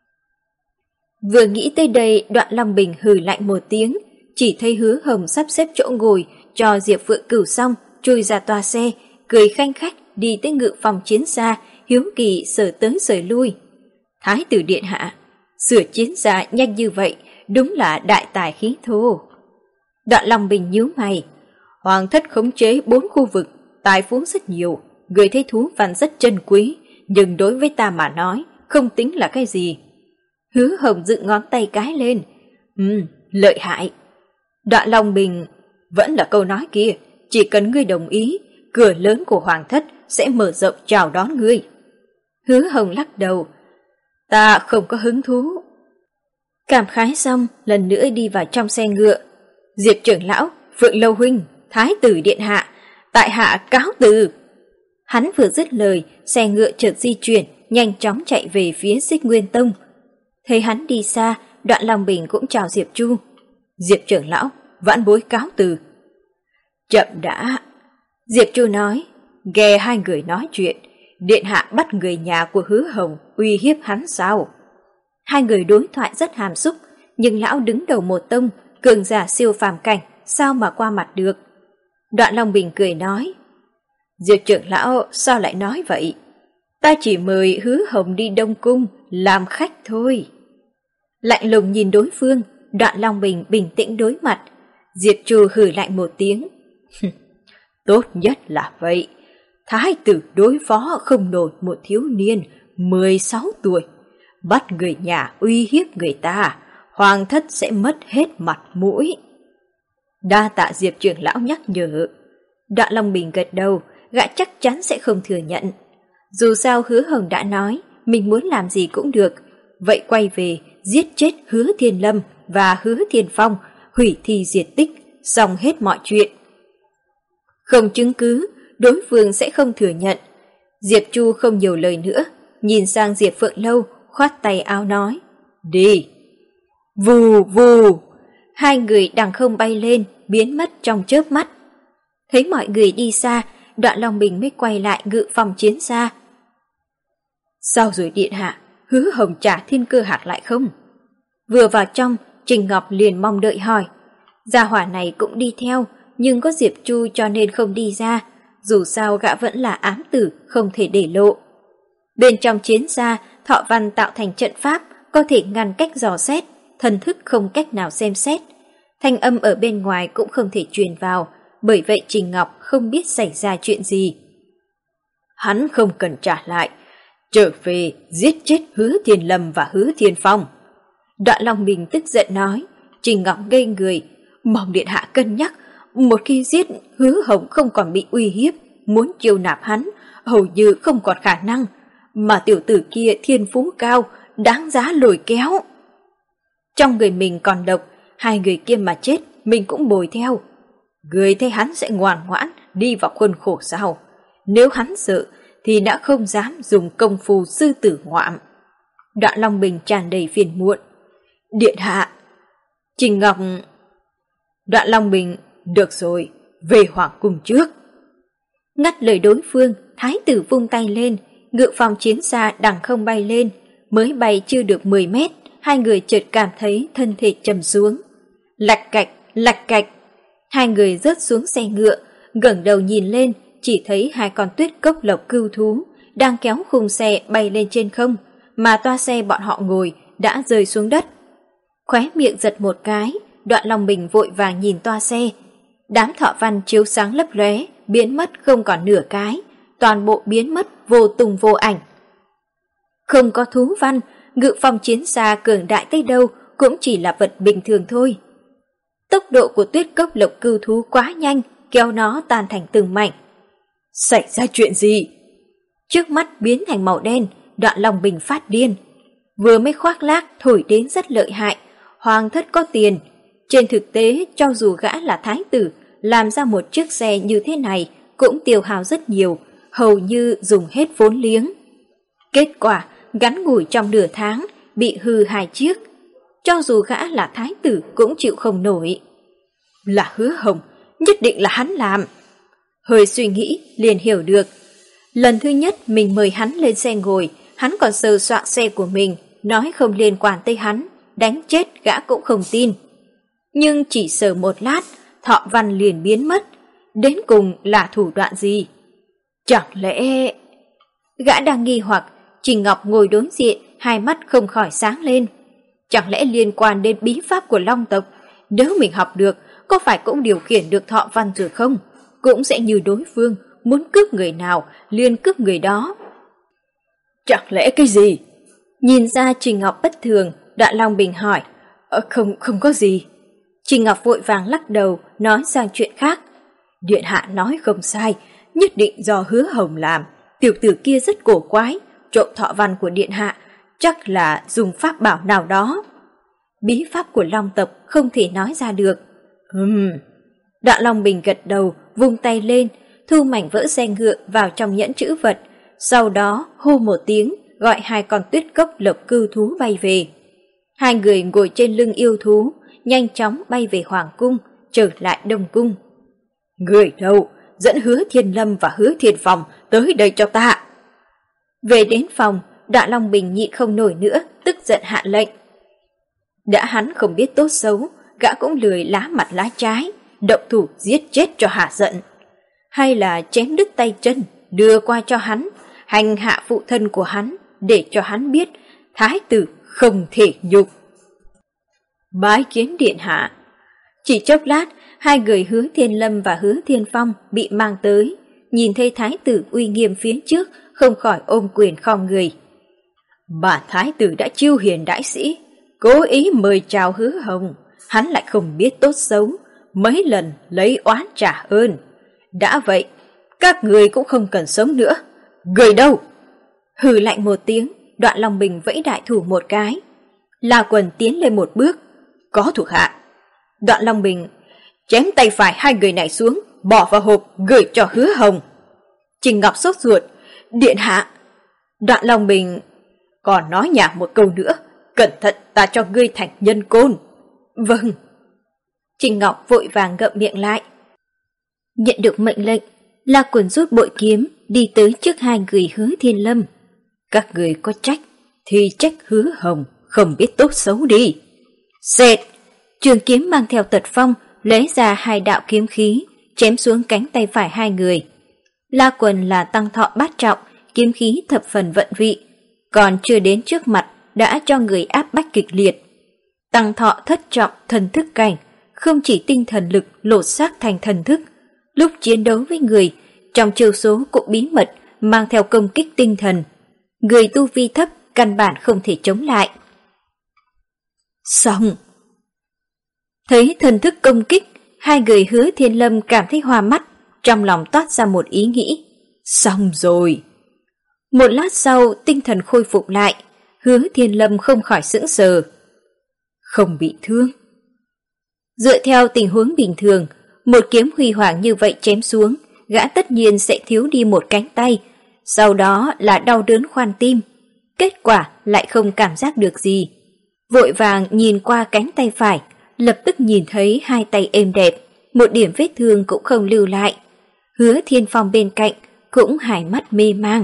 Vừa nghĩ tới đây, Đoạn Long Bình hừ lạnh một tiếng, chỉ thấy Hứa Hồng sắp xếp chỗ ngồi cho Diệp Phượng Cửu xong, chui ra toa xe, cười khanh khách đi tới ngự phòng chiến xa, hiếu kỳ sờ tới sờ lui. Thái tử điện hạ, sửa chiến xa nhanh như vậy, đúng là đại tài khí thô. Đoạn Long Bình nhíu mày. Hoàng thất khống chế bốn khu vực, tài phú rất nhiều, người thấy thú văn rất chân quý, nhưng đối với ta mà nói, không tính là cái gì. Hứa Hồng dựng ngón tay cái lên. Ừm, lợi hại. Đoạn Long Bình, vẫn là câu nói kia, chỉ cần ngươi đồng ý, cửa lớn của Hoàng thất sẽ mở rộng chào đón ngươi. Hứa Hồng lắc đầu. Ta không có hứng thú. Cảm khái xong, lần nữa đi vào trong xe ngựa. Diệp trưởng lão, Phượng Lâu huynh, Thái tử điện hạ, tại hạ cáo từ. Hắn vừa dứt lời, xe ngựa chợt di chuyển, nhanh chóng chạy về phía Xích Nguyên Tông. Thấy hắn đi xa, Đoạn Long Bình cũng chào Diệp Chu. Diệp trưởng lão, vãn bối cáo từ. Chậm đã. Diệp Chu nói, nghe hai người nói chuyện, điện hạ bắt người nhà của Hứa Hồng uy hiếp hắn sao? Hai người đối thoại rất hàm xúc, nhưng lão đứng đầu một tông, cường giả siêu phàm cảnh, sao mà qua mặt được. Đoạn Long Bình cười nói, Diệp trưởng lão sao lại nói vậy? Ta chỉ mời Hứa Hồng đi Đông Cung làm khách thôi. Lạnh lùng nhìn đối phương, Đoạn Long Bình bình tĩnh đối mặt. Diệp Trù hừ lạnh một tiếng. Tốt nhất là vậy. Thái tử đối phó không nổi một thiếu niên mười sáu tuổi. Bắt người nhà uy hiếp người ta, hoàng thất sẽ mất hết mặt mũi. Đa tạ Diệp trưởng lão nhắc nhở. Đoạn Long Bình gật đầu, gã chắc chắn sẽ không thừa nhận. Dù sao Hứa Hồng đã nói, mình muốn làm gì cũng được. Vậy quay về, giết chết Hứa Thiên Lâm và Hứa Thiên Phong, hủy thi diệt tích, xong hết mọi chuyện. Không chứng cứ, đối phương sẽ không thừa nhận. Diệp Chu không nhiều lời nữa, nhìn sang Diệp Phượng Lâu, khoát tay áo nói, đi. Vù vù, hai người đằng không bay lên, biến mất trong chớp mắt. Thấy mọi người đi xa, Đoạn Long Bình mới quay lại ngự phòng chiến xa. Sao rồi điện hạ, Hứa Hồng trả thiên cơ hạt lại không? Vừa vào trong, Trình Ngọc liền mong đợi hỏi. Gia hỏa này cũng đi theo, nhưng có Diệp Chu cho nên không đi ra. Dù sao gã vẫn là ám tử, không thể để lộ. Bên trong chiến xa, Thọ Văn tạo thành trận pháp, có thể ngăn cách dò xét, thần thức không cách nào xem xét. Thanh âm ở bên ngoài cũng không thể truyền vào, bởi vậy Trình Ngọc không biết xảy ra chuyện gì. Hắn không cần trả lại, trở về giết chết Hứa Thiên Lâm và Hứa Thiên Phong. Đoạn Long Bình tức giận nói. Trình Ngọc ngây người, mong điện hạ cân nhắc, một khi giết Hứa Hồng không còn bị uy hiếp, muốn chiêu nạp hắn hầu như không còn khả năng, mà tiểu tử kia thiên phú cao, đáng giá lôi kéo. Trong người mình còn độc, hai người kia mà chết mình cũng bồi theo. Người thấy hắn sẽ ngoan ngoãn đi vào khuôn khổ sao? Nếu hắn sợ thì đã không dám dùng công phu sư tử ngoạm. Đoạn Long Bình tràn đầy phiền muộn. Điện hạ. Trình Ngọc. Đoạn Long Bình, được rồi, về hoàng cung trước. Ngắt lời đối phương, thái tử vung tay lên, ngự phòng chiến xa đằng không bay lên. Mới bay chưa được mười mét, hai người chợt cảm thấy thân thể trầm xuống. Lạch cạch, lạch cạch. Hai người rớt xuống xe ngựa, ngẩng đầu nhìn lên, chỉ thấy hai con tuyết cốc lộc cưu thú đang kéo khung xe bay lên trên không, mà toa xe bọn họ ngồi đã rơi xuống đất. Khóe miệng giật một cái, Đoạn Long Bình vội vàng nhìn toa xe. Đám Thọ Văn chiếu sáng lấp lóe, biến mất không còn nửa cái, toàn bộ biến mất vô tung vô ảnh. Không có thú văn, ngự phong chiến xa cường đại tới đâu cũng chỉ là vật bình thường thôi. Tốc độ của tuyết cốc lộc cưu thú quá nhanh, kéo nó tan thành từng mảnh. Xảy ra chuyện gì? Trước mắt biến thành màu đen, Đoạn Long Bình phát điên. Vừa mới khoác lác thổi đến rất lợi hại, hoàng thất có tiền. Trên thực tế, cho dù gã là thái tử, làm ra một chiếc xe như thế này cũng tiêu hao rất nhiều, hầu như dùng hết vốn liếng. Kết quả, ngắn ngủi trong nửa tháng, bị hư hai chiếc. Cho dù gã là thái tử cũng chịu không nổi. Là Hứa Hồng, nhất định là hắn làm. Hơi suy nghĩ, liền hiểu được. Lần thứ nhất mình mời hắn lên xe ngồi, hắn còn sờ soạng xe của mình, nói không liên quan tới hắn, đánh chết gã cũng không tin. Nhưng chỉ sờ một lát, Thọ Văn liền biến mất. Đến cùng là thủ đoạn gì? Chẳng lẽ... Gã đang nghi hoặc, Trình Ngọc ngồi đối diện, hai mắt không khỏi sáng lên. Chẳng lẽ liên quan đến bí pháp của Long tộc? Nếu mình học được, có phải cũng điều khiển được Thọ Văn rồi không? Cũng sẽ như đối phương, muốn cướp người nào, liền cướp người đó. Chẳng lẽ cái gì? Nhìn ra Trình Ngọc bất thường, Đoạn Long Bình hỏi. Ờ, không, không có gì. Trình Ngọc vội vàng lắc đầu, nói sang chuyện khác. Điện hạ nói không sai, nhất định do Hứa Hồng làm. Tiểu tử kia rất cổ quái, trộm Thọ Văn của điện hạ, chắc là dùng pháp bảo nào đó. Bí pháp của Long tộc không thể nói ra được. Ừm. Đoạn Long Bình gật đầu, vung tay lên, thu mảnh vỡ xe ngựa vào trong nhẫn trữ vật, sau đó hô một tiếng, gọi hai con tuyết cốc lộc cưu thú bay về. Hai người ngồi trên lưng yêu thú, nhanh chóng bay về Hoàng cung, trở lại Đông cung. Người đâu, dẫn Hứa Thiên Lâm và Hứa Thiên Phong tới đây cho ta. Về đến phòng, Đoạn Long Bình nhịn không nổi nữa, tức giận hạ lệnh. Đã hắn không biết tốt xấu, gã cũng lười lá mặt lá trái, động thủ giết chết cho hả giận, hay là chém đứt tay chân đưa qua cho hắn, hành hạ phụ thân của hắn để cho hắn biết thái tử không thể nhục. Bái kiến điện hạ. Chỉ chốc lát, hai người Hứa Thiên Lâm và Hứa Thiên Phong bị mang tới, nhìn thấy thái tử uy nghiêm phía trước, không khỏi ôm quyền khom người. Bản thái tử đã chiêu hiền đại sĩ, cố ý mời chào Hứa Hồng, hắn lại không biết tốt xấu, mấy lần lấy oán trả ơn. Đã vậy, các người cũng không cần sống nữa. Người đâu? Hừ lạnh một tiếng, Đoạn Long Bình vẫy đại thủ một cái. La Quần tiến lên một bước. Có thuộc hạ. Đoạn Long Bình chém tay phải hai người này xuống, bỏ vào hộp gửi cho Hứa Hồng. Trình Ngọc sốt ruột. Điện hạ. Đoạn Long Bình còn nói nhảm một câu nữa. Cẩn thận ta cho ngươi thành nhân côn. Vâng. Trình Ngọc vội vàng ngậm miệng lại. Nhận được mệnh lệnh, La Quần rút bội kiếm đi tới trước hai người Hứa Thiên Lâm. Các người có trách thì trách Hứa Hồng không biết tốt xấu đi. Xẹt, trường kiếm mang theo tật phong lấy ra hai đạo kiếm khí, chém xuống cánh tay phải hai người. La Quần là tăng thọ bát trọng, kiếm khí thập phần vận vị, còn chưa đến trước mặt đã cho người áp bách kịch liệt. Tăng thọ thất trọng thần thức cảnh, không chỉ tinh thần lực lột xác thành thần thức, lúc chiến đấu với người, trong chiêu số cũng bí mật mang theo công kích tinh thần. Người tu vi thấp căn bản không thể chống lại. Xong. Thấy thần thức công kích, hai người Hứa Thiên Lâm cảm thấy hoa mắt, trong lòng toát ra một ý nghĩ. Xong rồi. Một lát sau tinh thần khôi phục lại, Hứa Thiên Lâm không khỏi sững sờ. Không bị thương. Dựa theo tình huống bình thường, một kiếm huy hoàng như vậy chém xuống, gã tất nhiên sẽ thiếu đi một cánh tay, sau đó là đau đớn khoan tim. Kết quả lại không cảm giác được gì. Vội vàng nhìn qua cánh tay phải, lập tức nhìn thấy hai tay êm đẹp, một điểm vết thương cũng không lưu lại. Hứa Thiên Phong bên cạnh cũng hai mắt mê mang.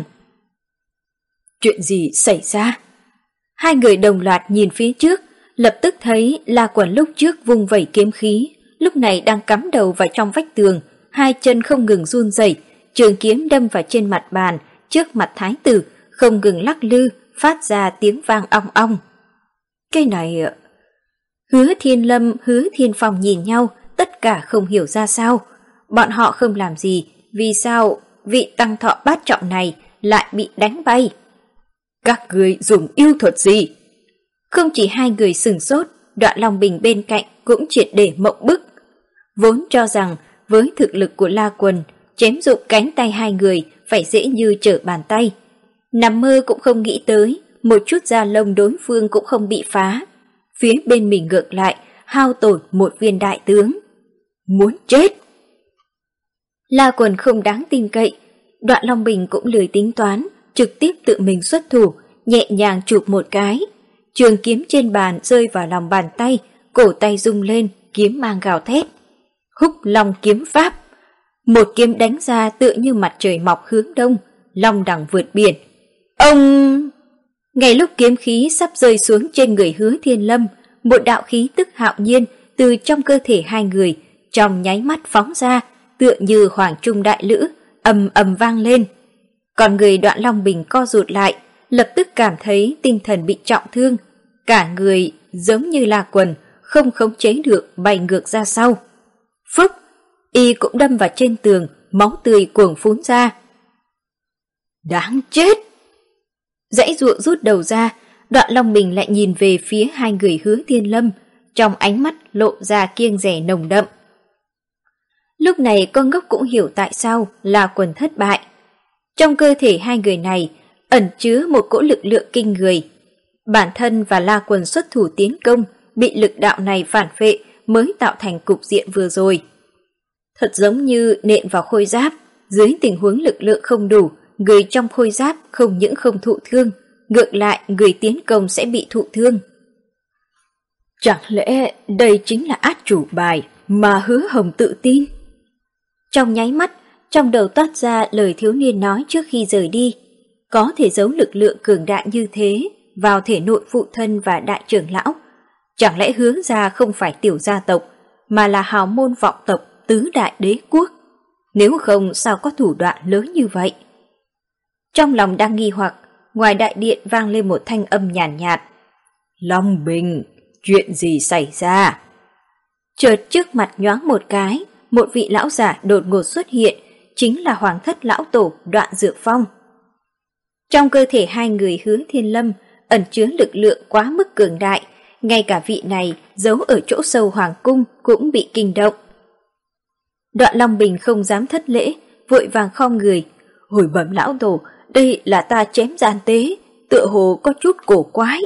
Chuyện gì xảy ra? Hai người đồng loạt nhìn phía trước, lập tức thấy La Quần lúc trước vung vẩy kiếm khí, lúc này đang cắm đầu vào trong vách tường, hai chân không ngừng run rẩy, trường kiếm đâm vào trên mặt bàn, trước mặt thái tử, không ngừng lắc lư, phát ra tiếng vang ong ong. Cái này... Hứa Thiên Lâm, Hứa Thiên Phong nhìn nhau, tất cả không hiểu ra sao. Bọn họ không làm gì, vì sao vị tăng thọ bát trọng này lại bị đánh bay? Các người dùng yêu thuật gì? Không chỉ hai người sừng sốt, Đoạn Long Bình bên cạnh cũng triệt để mộng bức. Vốn cho rằng với thực lực của La Quần, chém dụng cánh tay hai người phải dễ như trở bàn tay. Nằm mơ cũng không nghĩ tới, một chút da lông đối phương cũng không bị phá. Phía bên mình ngược lại, hao tổn một viên đại tướng. Muốn chết! La Quần không đáng tin cậy, Đoạn Long Bình cũng lười tính toán, trực tiếp tự mình xuất thủ, nhẹ nhàng chụp một cái. Trường kiếm trên bàn rơi vào lòng bàn tay, cổ tay rung lên, kiếm mang gào thét. Húc Long kiếm pháp. Một kiếm đánh ra tựa như mặt trời mọc hướng đông, long đẳng vượt biển. Ông... Ngay lúc kiếm khí sắp rơi xuống trên người Hứa Thiên Lâm, một đạo khí tức hạo nhiên từ trong cơ thể hai người trong nháy mắt phóng ra, tựa như hoàng trung đại lữ, ầm ầm vang lên. Còn người Đoạn Long Bình co rụt lại, lập tức cảm thấy tinh thần bị trọng thương, cả người giống như La Quần, không khống chế được bay ngược ra sau. Phúc, y cũng đâm vào trên tường, máu tươi cuồng phún ra. Đáng chết! Dãy ruộng rút đầu ra, Đoạn Long Bình lại nhìn về phía hai người Hứa Thiên Lâm, trong ánh mắt lộ ra kiêng dè nồng đậm. Lúc này con ngốc cũng hiểu tại sao La Quần thất bại. Trong cơ thể hai người này ẩn chứa một cỗ lực lượng kinh người. Bản thân và La Quần xuất thủ tiến công, bị lực đạo này phản phệ mới tạo thành cục diện vừa rồi. Thật giống như nện vào khôi giáp, dưới tình huống lực lượng không đủ, người trong khôi giáp không những không thụ thương, ngược lại người tiến công sẽ bị thụ thương. Chẳng lẽ đây chính là át chủ bài mà Hứa Hồng tự tin? Trong nháy mắt, trong đầu toát ra lời thiếu niên nói trước khi rời đi. Có thể giấu lực lượng cường đại như thế vào thể nội phụ thân và đại trưởng lão. Chẳng lẽ Hứa gia không phải tiểu gia tộc, mà là hào môn vọng tộc tứ đại đế quốc. Nếu không sao có thủ đoạn lớn như vậy? Trong lòng đang nghi hoặc, ngoài đại điện vang lên một thanh âm nhàn nhạt, nhạt. Long Bình, chuyện gì xảy ra? Chợt trước mặt nhoáng một cái, một vị lão giả đột ngột xuất hiện, chính là Hoàng thất lão tổ Đoạn Dược Phong. Trong cơ thể hai người Hứa Thiên Lâm ẩn chứa lực lượng quá mức cường đại, ngay cả vị này giấu ở chỗ sâu hoàng cung cũng bị kinh động. Đoạn Long Bình không dám thất lễ, vội vàng khom người. Hồi bẩm lão tổ, đây là ta chém gian tế, tựa hồ có chút cổ quái.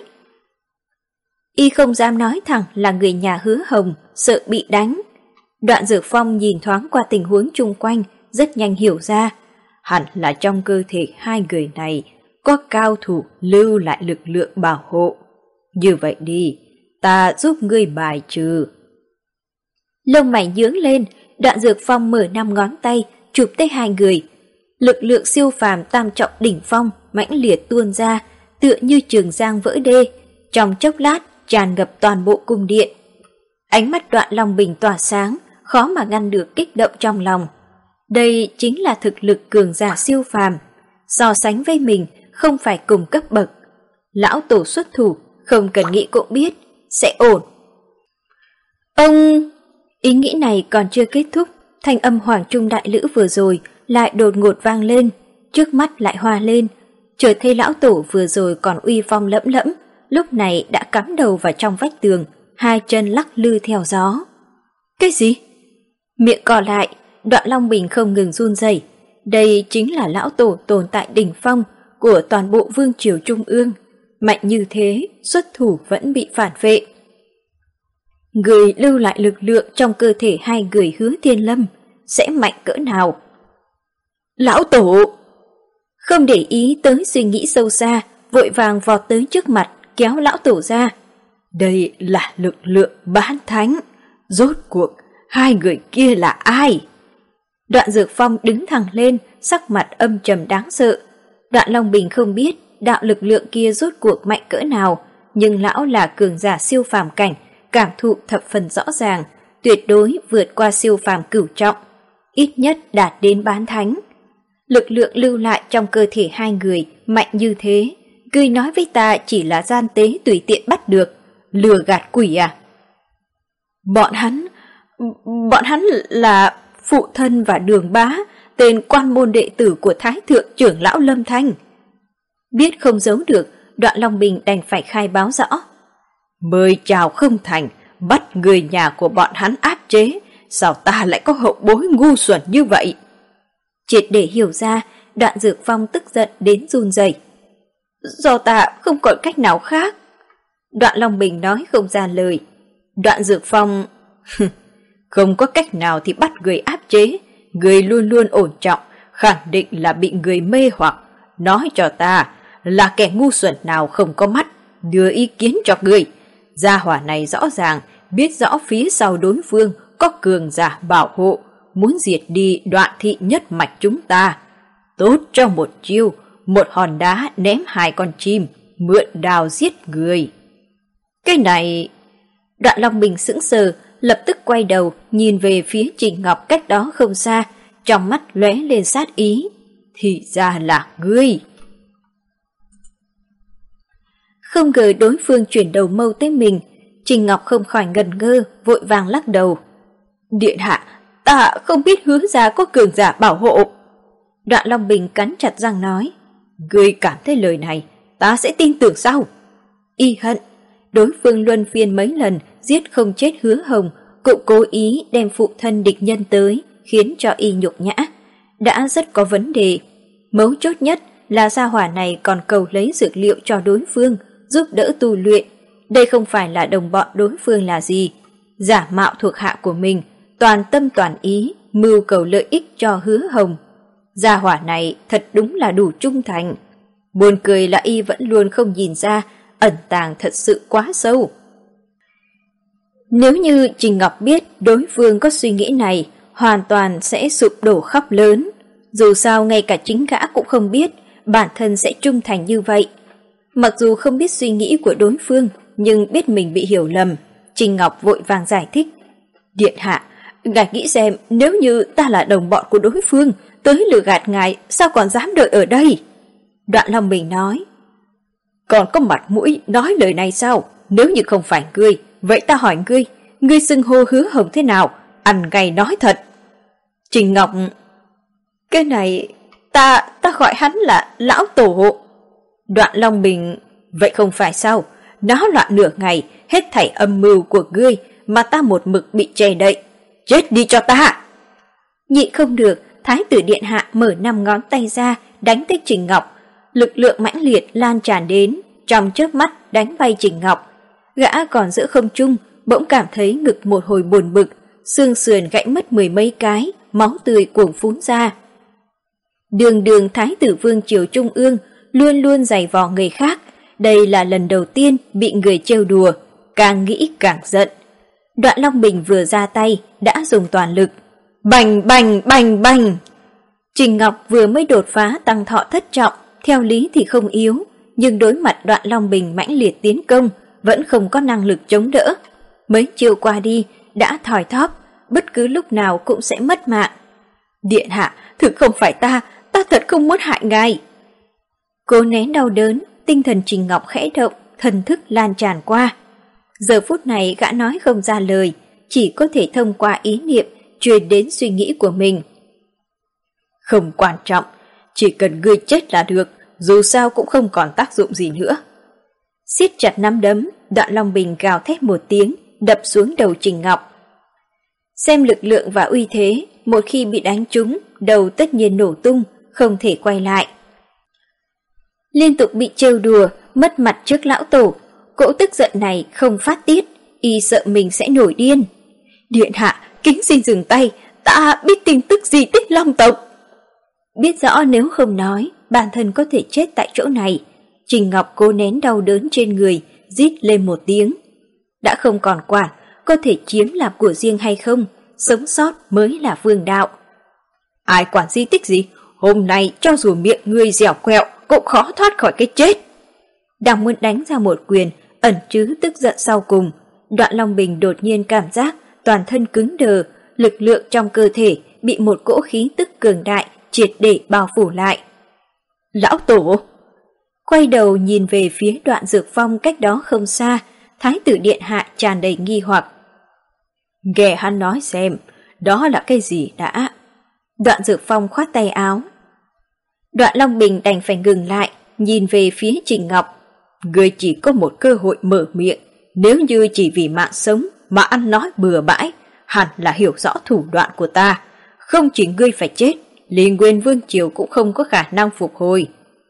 Y không dám nói thẳng là người nhà Hứa Hồng, sợ bị đánh. Đoạn Dược Phong nhìn thoáng qua tình huống chung quanh, rất nhanh hiểu ra. Hẳn là trong cơ thể hai người này có cao thủ lưu lại lực lượng bảo hộ. Như vậy đi, ta giúp ngươi bài trừ. Lông mày nhướng lên, Đoạn Dược Phong mở năm ngón tay, chụp tới hai người. Lực lượng siêu phàm tam trọng đỉnh phong mãnh liệt tuôn ra, tựa như trường giang vỡ đê, trong chốc lát tràn ngập toàn bộ cung điện. Ánh mắt Đoạn Long Bình tỏa sáng, khó mà ngăn được kích động trong lòng. Đây chính là thực lực cường giả siêu phàm, so sánh với mình không phải cùng cấp bậc. Lão tổ xuất thủ, không cần nghĩ cũng biết, sẽ ổn. Ông... Ý nghĩ này còn chưa kết thúc, thanh âm Hoàng Trung Đại Lữ vừa rồi lại đột ngột vang lên, trước mắt lại hoa lên. Chợt thấy lão tổ vừa rồi còn uy phong lẫm lẫm, lúc này đã cắm đầu vào trong vách tường, hai chân lắc lư theo gió. Cái gì? Miệng cò lại, Đoạn Long Bình không ngừng run rẩy. Đây chính là lão tổ tồn tại đỉnh phong của toàn bộ vương triều trung ương. Mạnh như thế, xuất thủ vẫn bị phản vệ. Người lưu lại lực lượng trong cơ thể hai người Hứa Thiên Lâm sẽ mạnh cỡ nào? Lão tổ! Không để ý tới suy nghĩ sâu xa, vội vàng vọt tới trước mặt, kéo lão tổ ra. Đây là lực lượng bán thánh. Rốt cuộc, hai người kia là ai? Đoạn Dược Phong đứng thẳng lên, sắc mặt âm trầm đáng sợ. Đoạn Long Bình không biết đạo lực lượng kia rốt cuộc mạnh cỡ nào, nhưng lão là cường giả siêu phàm cảnh, cảm thụ thập phần rõ ràng, tuyệt đối vượt qua siêu phàm cửu trọng, ít nhất đạt đến bán thánh. Lực lượng lưu lại trong cơ thể hai người mạnh như thế, ngươi nói với ta chỉ là gian tế tùy tiện bắt được, lừa gạt quỷ à? Bọn hắn, bọn hắn là phụ thân và Đường Bá, tên quan môn đệ tử của Thái Thượng trưởng lão Lâm Thanh. Biết không giấu được, Đoạn Long Bình đành phải khai báo rõ. Mời chào không thành, bắt người nhà của bọn hắn áp chế, sao ta lại có hậu bối ngu xuẩn như vậy? Triệt để hiểu ra, Đoạn Dược Phong tức giận đến run rẩy. Do ta không còn cách nào khác. Đoạn Long Bình nói không ra lời. Đoạn Dược Phong... Không có cách nào thì bắt người áp chế, người luôn luôn ổn trọng, khẳng định là bị người mê hoặc. Nói cho ta, là kẻ ngu xuẩn nào không có mắt, đưa ý kiến cho người. Gia hỏa này rõ ràng biết rõ phía sau đối phương có cường giả bảo hộ, muốn diệt đi Đoạn thị nhất mạch chúng ta. Tốt cho một chiêu, một hòn đá ném hai con chim, mượn đào giết người. Cái này... Đoạn Long Bình sững sờ, lập tức quay đầu nhìn về phía Trình Ngọc cách đó không xa, trong mắt lóe lên sát ý. Thì ra là ngươi. Không ngờ đối phương chuyển đầu mâu tới mình, Trình Ngọc không khỏi ngần ngơ, vội vàng lắc đầu. Điện hạ, ta không biết Hứa gia có cường giả bảo hộ. Đoạn Long Bình cắn chặt răng nói. Ngươi cảm thấy lời này, ta sẽ tin tưởng sao? Y hận, đối phương luân phiên mấy lần giết không chết Hứa Hồng, cũng cố ý đem phụ thân địch nhân tới, khiến cho y nhục nhã. Đã rất có vấn đề. Mấu chốt nhất là gia hỏa này còn cầu lấy dược liệu cho đối phương, giúp đỡ tu luyện. Đây không phải là đồng bọn đối phương là gì. Giả mạo thuộc hạ của mình, toàn tâm toàn ý, mưu cầu lợi ích cho Hứa Hồng. Gia hỏa này thật đúng là đủ trung thành. Buồn cười là y vẫn luôn không nhìn ra, ẩn tàng thật sự quá sâu. Nếu như Trình Ngọc biết đối phương có suy nghĩ này, hoàn toàn sẽ sụp đổ khóc lớn. Dù sao ngay cả chính gã cũng không biết bản thân sẽ trung thành như vậy. Mặc dù không biết suy nghĩ của đối phương, nhưng biết mình bị hiểu lầm, Trình Ngọc vội vàng giải thích. Điện hạ, ngài nghĩ xem nếu như ta là đồng bọn của đối phương, tới lừa gạt ngài, sao còn dám đợi ở đây? Đoạn Long Bình nói. Còn có mặt mũi nói lời này sao? Nếu như không phải ngươi, vậy ta hỏi ngươi, ngươi xưng hô Hứa Hồng thế nào? Ăn ngay nói thật. Trình Ngọc... Cái này... Ta... ta gọi hắn là Lão Tổ. Đoạn Long Bình... Vậy không phải sao? Náo loạn nửa ngày, hết thảy âm mưu của ngươi mà ta một mực bị che đậy. Chết đi cho ta! Nhịn không được, Thái tử điện hạ mở năm ngón tay ra, đánh tới Trình Ngọc. Lực lượng mãnh liệt lan tràn đến, trong chớp mắt đánh bay Trình Ngọc. Gã còn giữa không trung, bỗng cảm thấy ngực một hồi buồn bực, xương sườn gãy mất mười mấy cái, máu tươi cuồng phún ra. Đường đường Thái tử vương triều trung ương, luôn luôn giày vò người khác. Đây là lần đầu tiên bị người trêu đùa, càng nghĩ càng giận. Đoạn Long Bình vừa ra tay, đã dùng toàn lực. Bành bành bành bành! Trình Ngọc vừa mới đột phá tăng thọ thất trọng, theo lý thì không yếu, nhưng đối mặt Đoạn Long Bình mãnh liệt tiến công, vẫn không có năng lực chống đỡ. Mấy chiêu qua đi, đã thòi thóp, bất cứ lúc nào cũng sẽ mất mạng. Điện hạ, thực không phải ta, ta thật không muốn hại ngài. Cố nén đau đớn, tinh thần Trình Ngọc khẽ động, thần thức lan tràn qua. Giờ phút này gã nói không ra lời, chỉ có thể thông qua ý niệm truyền đến suy nghĩ của mình. Không quan trọng, chỉ cần ngươi chết là được, dù sao cũng không còn tác dụng gì nữa. Siết chặt nắm đấm, Đoạn Long Bình gào thét một tiếng, đập xuống đầu Trình Ngọc. Xem lực lượng và uy thế, một khi bị đánh trúng, đầu tất nhiên nổ tung, không thể quay lại. Liên tục bị trêu đùa, mất mặt trước lão tổ, cỗ tức giận này không phát tiết, y sợ mình sẽ nổi điên. Điện hạ, kính xin dừng tay, ta biết tin tức di tích Long tộc. Biết rõ nếu không nói, bản thân có thể chết tại chỗ này. Trình Ngọc cố nén đau đớn trên người, rít lên một tiếng. Đã không còn quản, có thể chiếm làm của riêng hay không, sống sót mới là vương đạo. Ai quản di tích gì, hôm nay cho dù miệng ngươi dẻo quẹo, cũng khó thoát khỏi cái chết. Đang muốn đánh ra một quyền, ẩn chứa tức giận sau cùng. Đoạn Long Bình đột nhiên cảm giác toàn thân cứng đờ, lực lượng trong cơ thể bị một cỗ khí tức cường đại triệt để bao phủ lại. Lão Tổ! Quay đầu nhìn về phía Đoạn Dược Phong cách đó không xa, Thái tử điện hạ tràn đầy nghi hoặc. Nghe hắn nói xem, đó là cái gì đã? Đoạn Dược Phong khoát tay áo. Đoạn Long Bình đành phải ngừng lại, nhìn về phía Trình Ngọc. Ngươi chỉ có một cơ hội mở miệng, nếu như chỉ vì mạng sống mà ăn nói bừa bãi, hẳn là hiểu rõ thủ đoạn của ta. Không chỉ ngươi phải chết, liền Nguyên Vương Triều cũng không có khả năng phục hồi.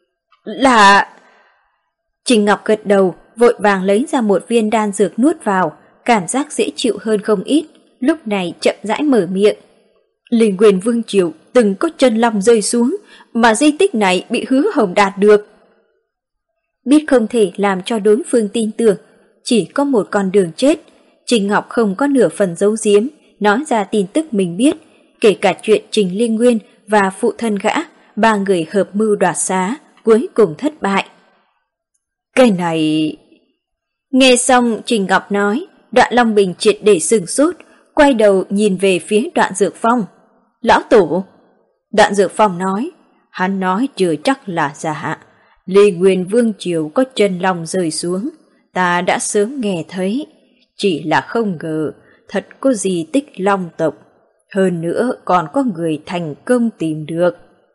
Là... Trình Ngọc gật đầu, vội vàng lấy ra một viên đan dược nuốt vào, cảm giác dễ chịu hơn không ít, lúc này chậm rãi mở miệng. Liền Nguyên Vương Triều từng có chân long rơi xuống, mà di tích này bị Hứa Hồng đạt được. Biết không thể làm cho đối phương tin tưởng, chỉ có một con đường chết, Trình Ngọc không có nửa phần giấu giếm, nói ra tin tức mình biết, kể cả chuyện Trình Liên Nguyên và phụ thân gã, ba người hợp mưu đoạt xá, cuối cùng thất bại. Cái này... Nghe xong Trình Ngọc nói, Đoạn Long Bình triệt để sừng sốt, quay đầu nhìn về phía Đoạn Dược Phong. Lão Tổ! Đoạn Dược Phong nói, hắn nói chưa chắc là giả. Lê Nguyên Vương Triều có chân long rơi xuống, ta đã sớm nghe thấy, chỉ là không ngờ thật có di tích Long tộc, hơn nữa còn có người thành công tìm được.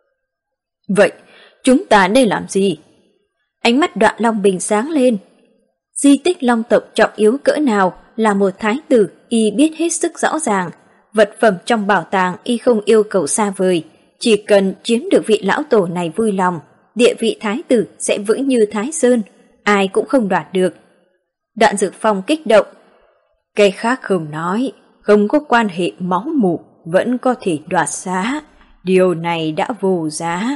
Vậy chúng ta nên làm gì? Ánh mắt Đoạn Long Bình sáng lên. Di tích Long tộc trọng yếu cỡ nào là một thái tử y biết hết sức rõ ràng. Vật phẩm trong bảo tàng y không yêu cầu xa vời, chỉ cần chiếm được vị lão tổ này vui lòng, địa vị thái tử sẽ vững như Thái Sơn, ai cũng không đoạt được. Đoạn Dược Phong kích động. Cái khác không nói, không có quan hệ máu mủ vẫn có thể đoạt xá, điều này đã vô giá.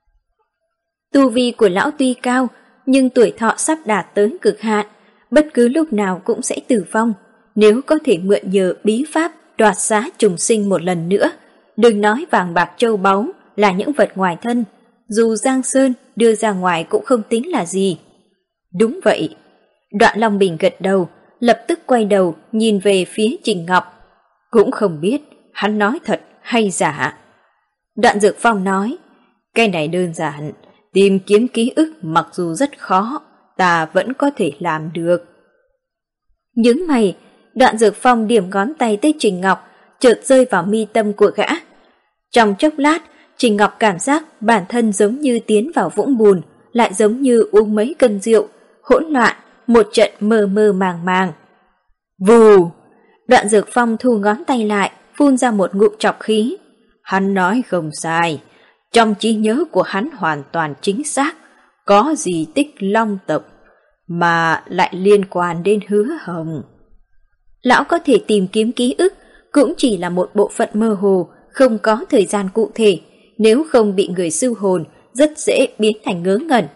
Tu vi của lão tuy cao, nhưng tuổi thọ sắp đạt tới cực hạn, bất cứ lúc nào cũng sẽ tử vong. Nếu có thể mượn nhờ bí pháp đoạt xá trùng sinh một lần nữa, đừng nói vàng bạc châu báu là những vật ngoài thân, dù Giang Sơn đưa ra ngoài cũng không tính là gì. Đúng vậy. Đoạn Long Bình gật đầu, lập tức quay đầu nhìn về phía Trình Ngọc. cũng không biết hắn nói thật hay giả. Đoạn Dược Phong nói, cái này đơn giản, tìm kiếm ký ức mặc dù rất khó, ta vẫn có thể làm được. Nhướng mày, Đoạn Dược Phong điểm ngón tay tới Trình Ngọc, chợt rơi vào mi tâm của gã. Trong chốc lát, Trình Ngọc cảm giác bản thân giống như tiến vào vũng bùn, lại giống như uống mấy cân rượu, hỗn loạn, một trận mơ mơ màng màng. Vù! Đoạn Dược Phong thu ngón tay lại, phun ra một ngụm trọc khí. Hắn nói không sai, trong trí nhớ của hắn hoàn toàn chính xác, có di tích Long tộc, mà lại liên quan đến Hứa Hồng. Lão có thể tìm kiếm ký ức, cũng chỉ là một bộ phận mơ hồ, không có thời gian cụ thể, nếu không bị người sưu hồn, rất dễ biến thành ngớ ngẩn.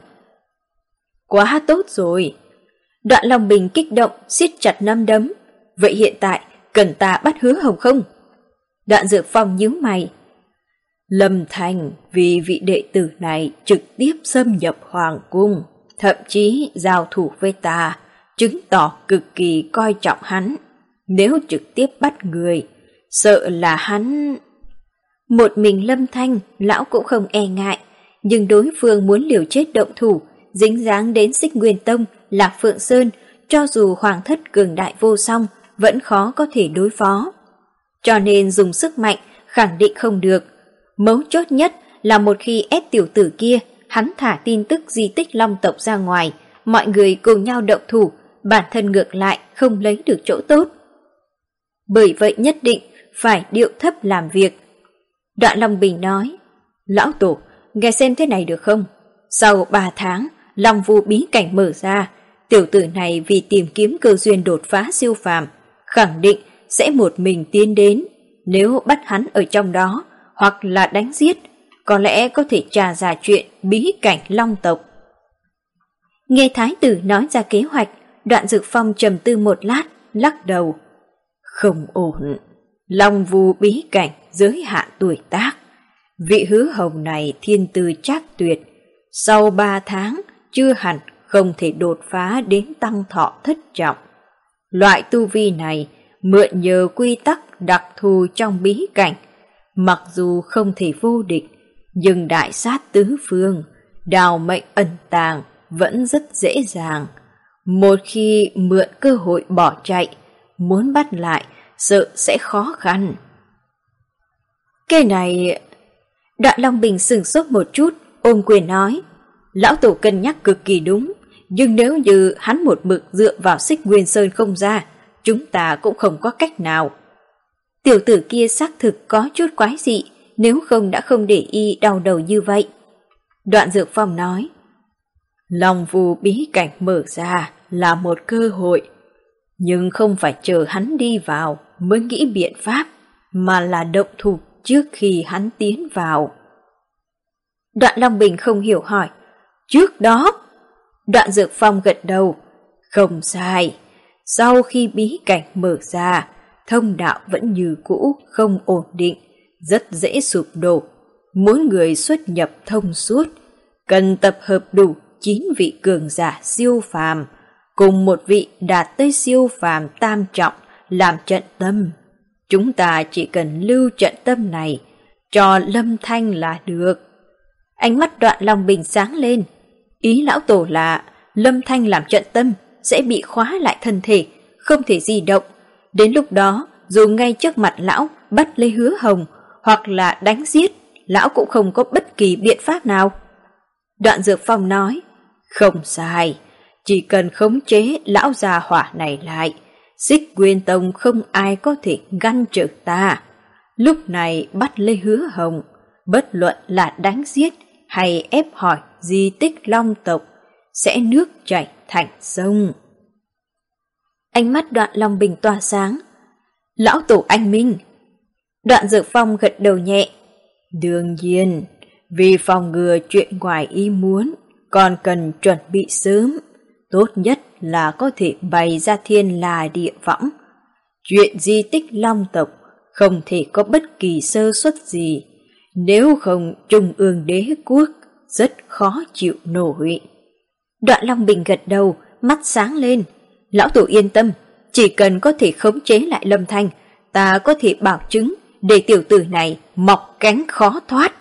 Quá tốt rồi! Đoạn Long Bình kích động, siết chặt nắm đấm. Vậy hiện tại, cần ta bắt Hứa Hồng không? Đoạn Dược Phong nhíu mày. Lâm Thanh vì vị đệ tử này trực tiếp xâm nhập Hoàng Cung, thậm chí giao thủ với ta, chứng tỏ cực kỳ coi trọng hắn. Nếu trực tiếp bắt người, sợ là hắn... Một mình Lâm Thanh, lão cũng không e ngại, nhưng đối phương muốn liều chết động thủ, dính dáng đến Xích Nguyên Tông, Lạc Phượng Sơn, cho dù Hoàng thất cường đại vô song, vẫn khó có thể đối phó. Cho nên dùng sức mạnh khẳng định không được. Mấu chốt nhất là một khi ép tiểu tử kia, hắn thả tin tức di tích Long tộc ra ngoài, mọi người cùng nhau động thủ, bản thân ngược lại không lấy được chỗ tốt. Bởi vậy nhất định phải điệu thấp làm việc. Đoạn Long Bình nói, lão tổ, nghe xem thế này được không? Sau ba tháng, Long Vu bí cảnh mở ra, tiểu tử này vì tìm kiếm cơ duyên đột phá siêu phàm, khẳng định sẽ một mình tiến đến. Nếu bắt hắn ở trong đó, hoặc là đánh giết, có lẽ có thể tra ra chuyện bí cảnh Long tộc. Nghe Thái tử nói ra kế hoạch, Đoạn Dược Phong trầm tư một lát, lắc đầu. Không ổn, Long Vu bí cảnh giới hạn tuổi tác. Vị Hứa Hồng này thiên tư trác tuyệt, sau ba tháng chưa hẳn không thể đột phá đến tăng thọ thất trọng. Loại tu vi này mượn nhờ quy tắc đặc thù trong bí cảnh, mặc dù không thể vô địch, nhưng đại sát tứ phương, đào mệnh ẩn tàng vẫn rất dễ dàng. Một khi mượn cơ hội bỏ chạy, muốn bắt lại sợ sẽ khó khăn. Cái này... Đoạn Long Bình sửng sốt một chút, ôm quyền nói, lão tổ cân nhắc cực kỳ đúng, nhưng nếu như hắn một mực dựa vào Xích Nguyên Sơn không ra, chúng ta cũng không có cách nào. Tiểu tử kia xác thực có chút quái dị, nếu không đã không để y đau đầu như vậy. Đoạn Dược Phong nói, Long Vu bí cảnh mở ra là một cơ hội, nhưng không phải chờ hắn đi vào mới nghĩ biện pháp, mà là động thủ trước khi hắn tiến vào. Đoạn Long Bình không hiểu hỏi, trước đó? Đoạn Dược Phong gật đầu, không sai, sau khi bí cảnh mở ra, thông đạo vẫn như cũ, không ổn định, rất dễ sụp đổ. Mỗi người xuất nhập thông suốt, cần tập hợp đủ chín vị cường giả siêu phàm, cùng một vị đạt tới siêu phàm tam trọng làm trận tâm. Chúng ta chỉ cần lưu trận tâm này cho Lâm Thanh là được. Ánh mắt Đoạn Long Bình sáng lên. Ý lão tổ là Lâm Thanh làm trận tâm sẽ bị khóa lại thân thể, không thể di động. Đến lúc đó, dù ngay trước mặt lão bắt lấy Hứa Hồng hoặc là đánh giết, lão cũng không có bất kỳ biện pháp nào. Đoạn Dược Phong nói, không sai, chỉ cần khống chế lão già hỏa này lại, Xích Nguyên Tông không ai có thể ngăn trở ta. Lúc này bắt lấy Hứa Hồng, bất luận là đánh giết hay ép hỏi di tích Long tộc, sẽ nước chảy thành sông. Ánh mắt Đoạn Long Bình tỏa sáng. Lão tổ anh minh. Đoạn Dược Phong gật đầu nhẹ. Đương nhiên, vì phòng ngừa chuyện ngoài ý muốn, còn cần chuẩn bị sớm. Tốt nhất là có thể bày ra thiên là địa võng. Chuyện di tích Long tộc không thể có bất kỳ sơ suất gì, nếu không Trung ương đế quốc rất khó chịu nổi. Đoạn Long Bình gật đầu, mắt sáng lên. Lão tổ yên tâm, chỉ cần có thể khống chế lại Lâm Thanh, ta có thể bảo chứng để tiểu tử này mọc cánh khó thoát.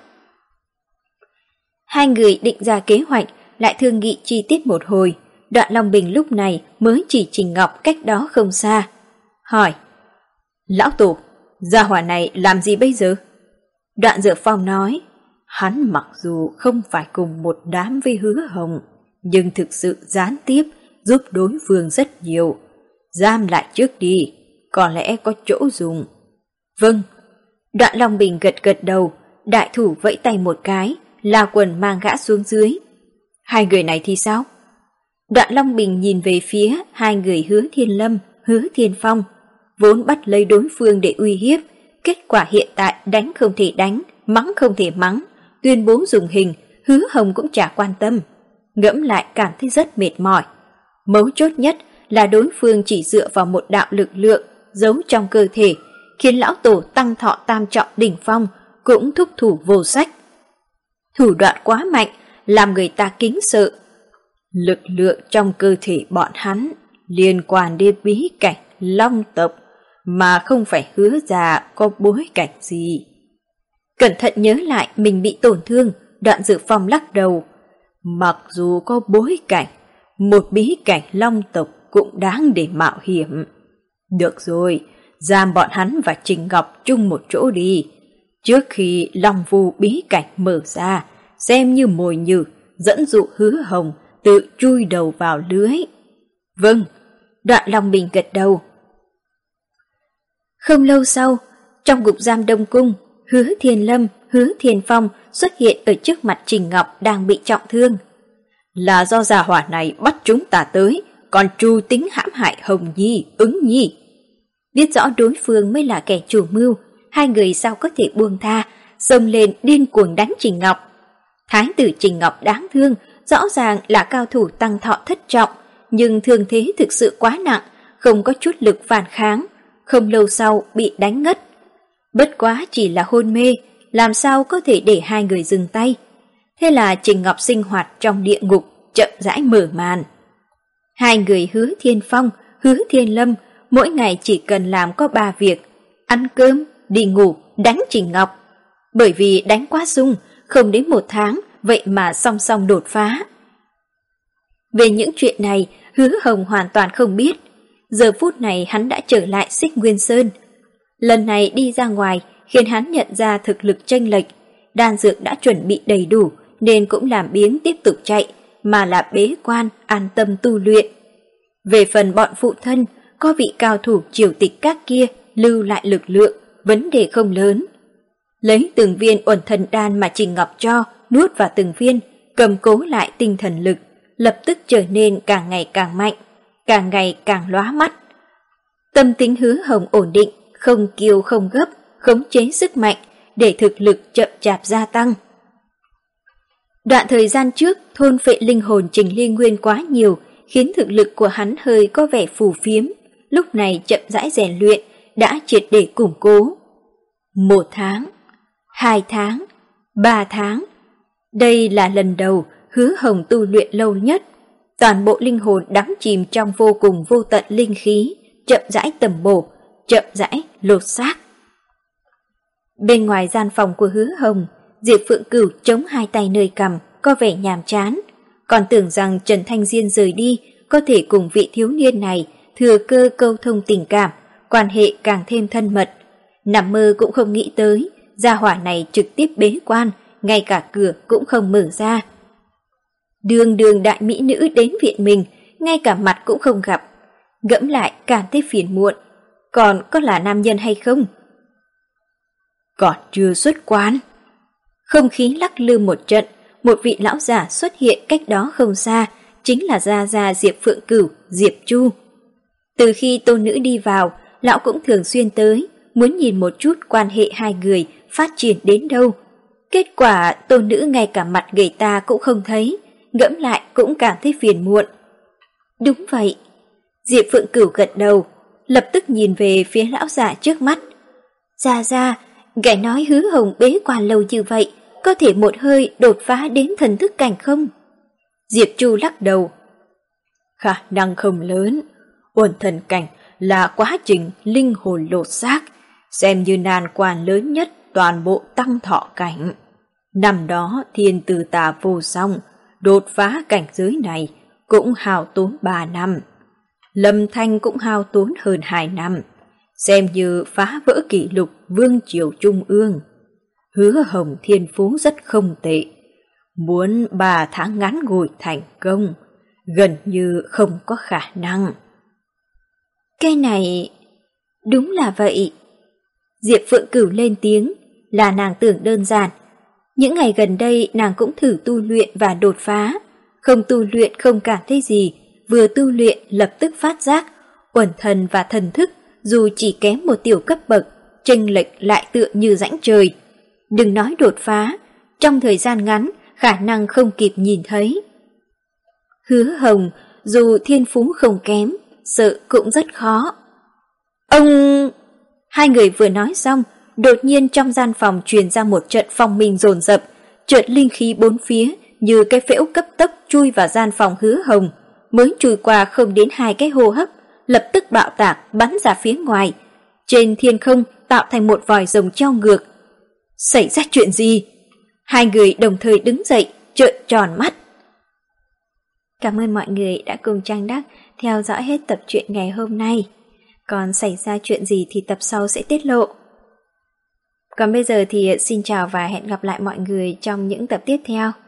Hai người định ra kế hoạch, lại thương nghị chi tiết một hồi. Đoạn Long Bình lúc này mới chỉ Trình Ngọc cách đó không xa. Hỏi, lão tổ, gia hỏa này làm gì bây giờ? Đoạn Dược Phong nói, hắn mặc dù không phải cùng một đám với Hứa Hồng, nhưng thực sự gián tiếp giúp đối phương rất nhiều. Giam lại trước đi, có lẽ có chỗ dùng. Vâng. Đoạn Long Bình gật gật đầu, đại thủ vẫy tay một cái, La Quần mang gã xuống dưới. Hai người này thì sao? Đoạn Long Bình nhìn về phía hai người Hứa Thiên Lâm, Hứa Thiên Phong, vốn bắt lấy đối phương để uy hiếp, kết quả hiện tại đánh không thể đánh, mắng không thể mắng, tuyên bố dùng hình, Hứa Hồng cũng chả quan tâm. Ngẫm lại cảm thấy rất mệt mỏi. Mấu chốt nhất là đối phương chỉ dựa vào một đạo lực lượng giấu trong cơ thể, khiến lão tổ tăng thọ tam trọng đỉnh phong cũng thúc thủ vô sách. Thủ đoạn quá mạnh, làm người ta kính sợ. Lực lượng trong cơ thể bọn hắn liên quan đến bí cảnh Long tộc, mà không phải Hứa già có bối cảnh gì. Cẩn thận nhớ lại mình bị tổn thương, Đoạn Dược Phong lắc đầu. Mặc dù có bối cảnh, một bí cảnh Long tộc cũng đáng để mạo hiểm. Được rồi, giam bọn hắn và Trình Ngọc chung một chỗ đi. Trước khi Long Vu bí cảnh mở ra, xem như mồi nhử, dẫn dụ Hứa Hồng tự chui đầu vào lưới. Vâng, Đoạn Long Bình gật đầu. Không lâu sau, trong ngục giam Đông Cung, Hứa Thiên Lâm, Hứa Thiên Phong xuất hiện ở trước mặt Trình Ngọc đang bị trọng thương. Là do gia hỏa này bắt chúng ta tới, còn tru tính hãm hại Hồng Nhi, Ứng Nhi. Biết rõ đối phương mới là kẻ chủ mưu, hai người sao có thể buông tha, xông lên điên cuồng đánh Trình Ngọc. Thái tử Trình Ngọc đáng thương, rõ ràng là cao thủ tăng thọ thất trọng, nhưng thương thế thực sự quá nặng, không có chút lực phản kháng, không lâu sau bị đánh ngất. Bất quá chỉ là hôn mê, làm sao có thể để hai người dừng tay. Thế là Trình Ngọc sinh hoạt trong địa ngục chậm rãi mở màn. Hai người Hứa Thiên Phong, Hứa Thiên Lâm mỗi ngày chỉ cần làm có ba việc: ăn cơm, đi ngủ, đánh Trình Ngọc. Bởi vì đánh quá sung, không đến một tháng, vậy mà song song đột phá. Về những chuyện này, Hứa Hồng hoàn toàn không biết. Giờ phút này hắn đã trở lại Xích Nguyên Sơn. Lần này đi ra ngoài khiến hắn nhận ra thực lực chênh lệch. Đan dược đã chuẩn bị đầy đủ nên cũng làm biếng tiếp tục chạy, mà là bế quan an tâm tu luyện. Về phần bọn phụ thân, có vị cao thủ triều tịch các kia lưu lại lực lượng, vấn đề không lớn. Lấy từng viên uẩn thần đan mà Trình Ngọc cho, nuốt vào từng viên, cầm cố lại tinh thần lực, lập tức trở nên càng ngày càng mạnh, càng ngày càng lóa mắt. Tâm tính Hứa Hồng ổn định, không kiêu không gấp, khống chế sức mạnh để thực lực chậm chạp gia tăng. Đoạn thời gian trước, thôn phệ linh hồn Trình Ly Nguyên quá nhiều, khiến thực lực của hắn hơi có vẻ phù phiếm, lúc này chậm rãi rèn luyện, đã triệt để củng cố. Một tháng, hai tháng, ba tháng. Đây là lần đầu Hứa Hồng tu luyện lâu nhất. Toàn bộ linh hồn đắm chìm trong vô cùng vô tận linh khí, chậm rãi tầm bổ, chậm rãi lột xác. Bên ngoài gian phòng của Hứa Hồng, Diệp Phượng Cửu chống hai tay nơi cằm, có vẻ nhàm chán. Còn tưởng rằng Trần Thanh Diên rời đi, có thể cùng vị thiếu niên này thừa cơ câu thông tình cảm, quan hệ càng thêm thân mật. Nằm mơ cũng không nghĩ tới, gia hỏa này trực tiếp bế quan, ngay cả cửa cũng không mở ra. Đường đường đại mỹ nữ đến viện mình, ngay cả mặt cũng không gặp. Ngẫm lại càng thấy phiền muộn. Còn có là nam nhân hay không? Còn chưa xuất quan. Không khí lắc lư một trận, một vị lão giả xuất hiện cách đó không xa, chính là gia gia Diệp Phượng Cửu, Diệp Chu. Từ khi tôn nữ đi vào, lão cũng thường xuyên tới, muốn nhìn một chút quan hệ hai người phát triển đến đâu. Kết quả tôn nữ ngay cả mặt người ta cũng không thấy, ngẫm lại cũng cảm thấy phiền muộn. Đúng vậy. Diệp Phượng Cửu gật đầu, lập tức nhìn về phía lão giả trước mắt. Gia gia, gái nói Hứa Hồng bế quan lâu như vậy, có thể một hơi đột phá đến thần thức cảnh không? Diệp Chu lắc đầu. Khả năng không lớn. Uẩn thần cảnh là quá trình linh hồn lột xác, xem như nan quan lớn nhất toàn bộ Tăng Thọ cảnh. Năm đó Thiên Từ Tà vô song, đột phá cảnh giới này cũng hao tốn ba năm. Lâm Thanh cũng hao tốn hơn hai năm, xem như phá vỡ kỷ lục Vương Triều Trung ương. Hứa Hồng thiên phú rất không tệ, muốn ba tháng ngắn ngủi thành công, gần như không có khả năng. Cái này... đúng là vậy. Diệp Phượng Cửu lên tiếng, là nàng tưởng đơn giản. Những ngày gần đây nàng cũng thử tu luyện và đột phá. Không tu luyện không cảm thấy gì, vừa tu luyện lập tức phát giác, uẩn thần và thần thức dù chỉ kém một tiểu cấp bậc, chênh lệch lại tựa như rãnh trời. Đừng nói đột phá, trong thời gian ngắn khả năng không kịp nhìn thấy. Hứa Hồng dù thiên phú không kém, sợ cũng rất khó. Ông... Hai người vừa nói xong, đột nhiên trong gian phòng truyền ra một trận phong minh dồn dập, chợt linh khí bốn phía như cái phễu cấp tốc chui vào gian phòng Hứa Hồng, mới chui qua không đến hai cái hô hấp, lập tức bạo tạc bắn ra phía ngoài. Trên thiên không tạo thành một vòi rồng treo ngược. Xảy ra chuyện gì? Hai người đồng thời đứng dậy, trợn tròn mắt. Cảm ơn mọi người đã cùng Trang Đắc theo dõi hết tập truyện ngày hôm nay. Còn xảy ra chuyện gì thì tập sau sẽ tiết lộ. Còn bây giờ thì xin chào và hẹn gặp lại mọi người trong những tập tiếp theo.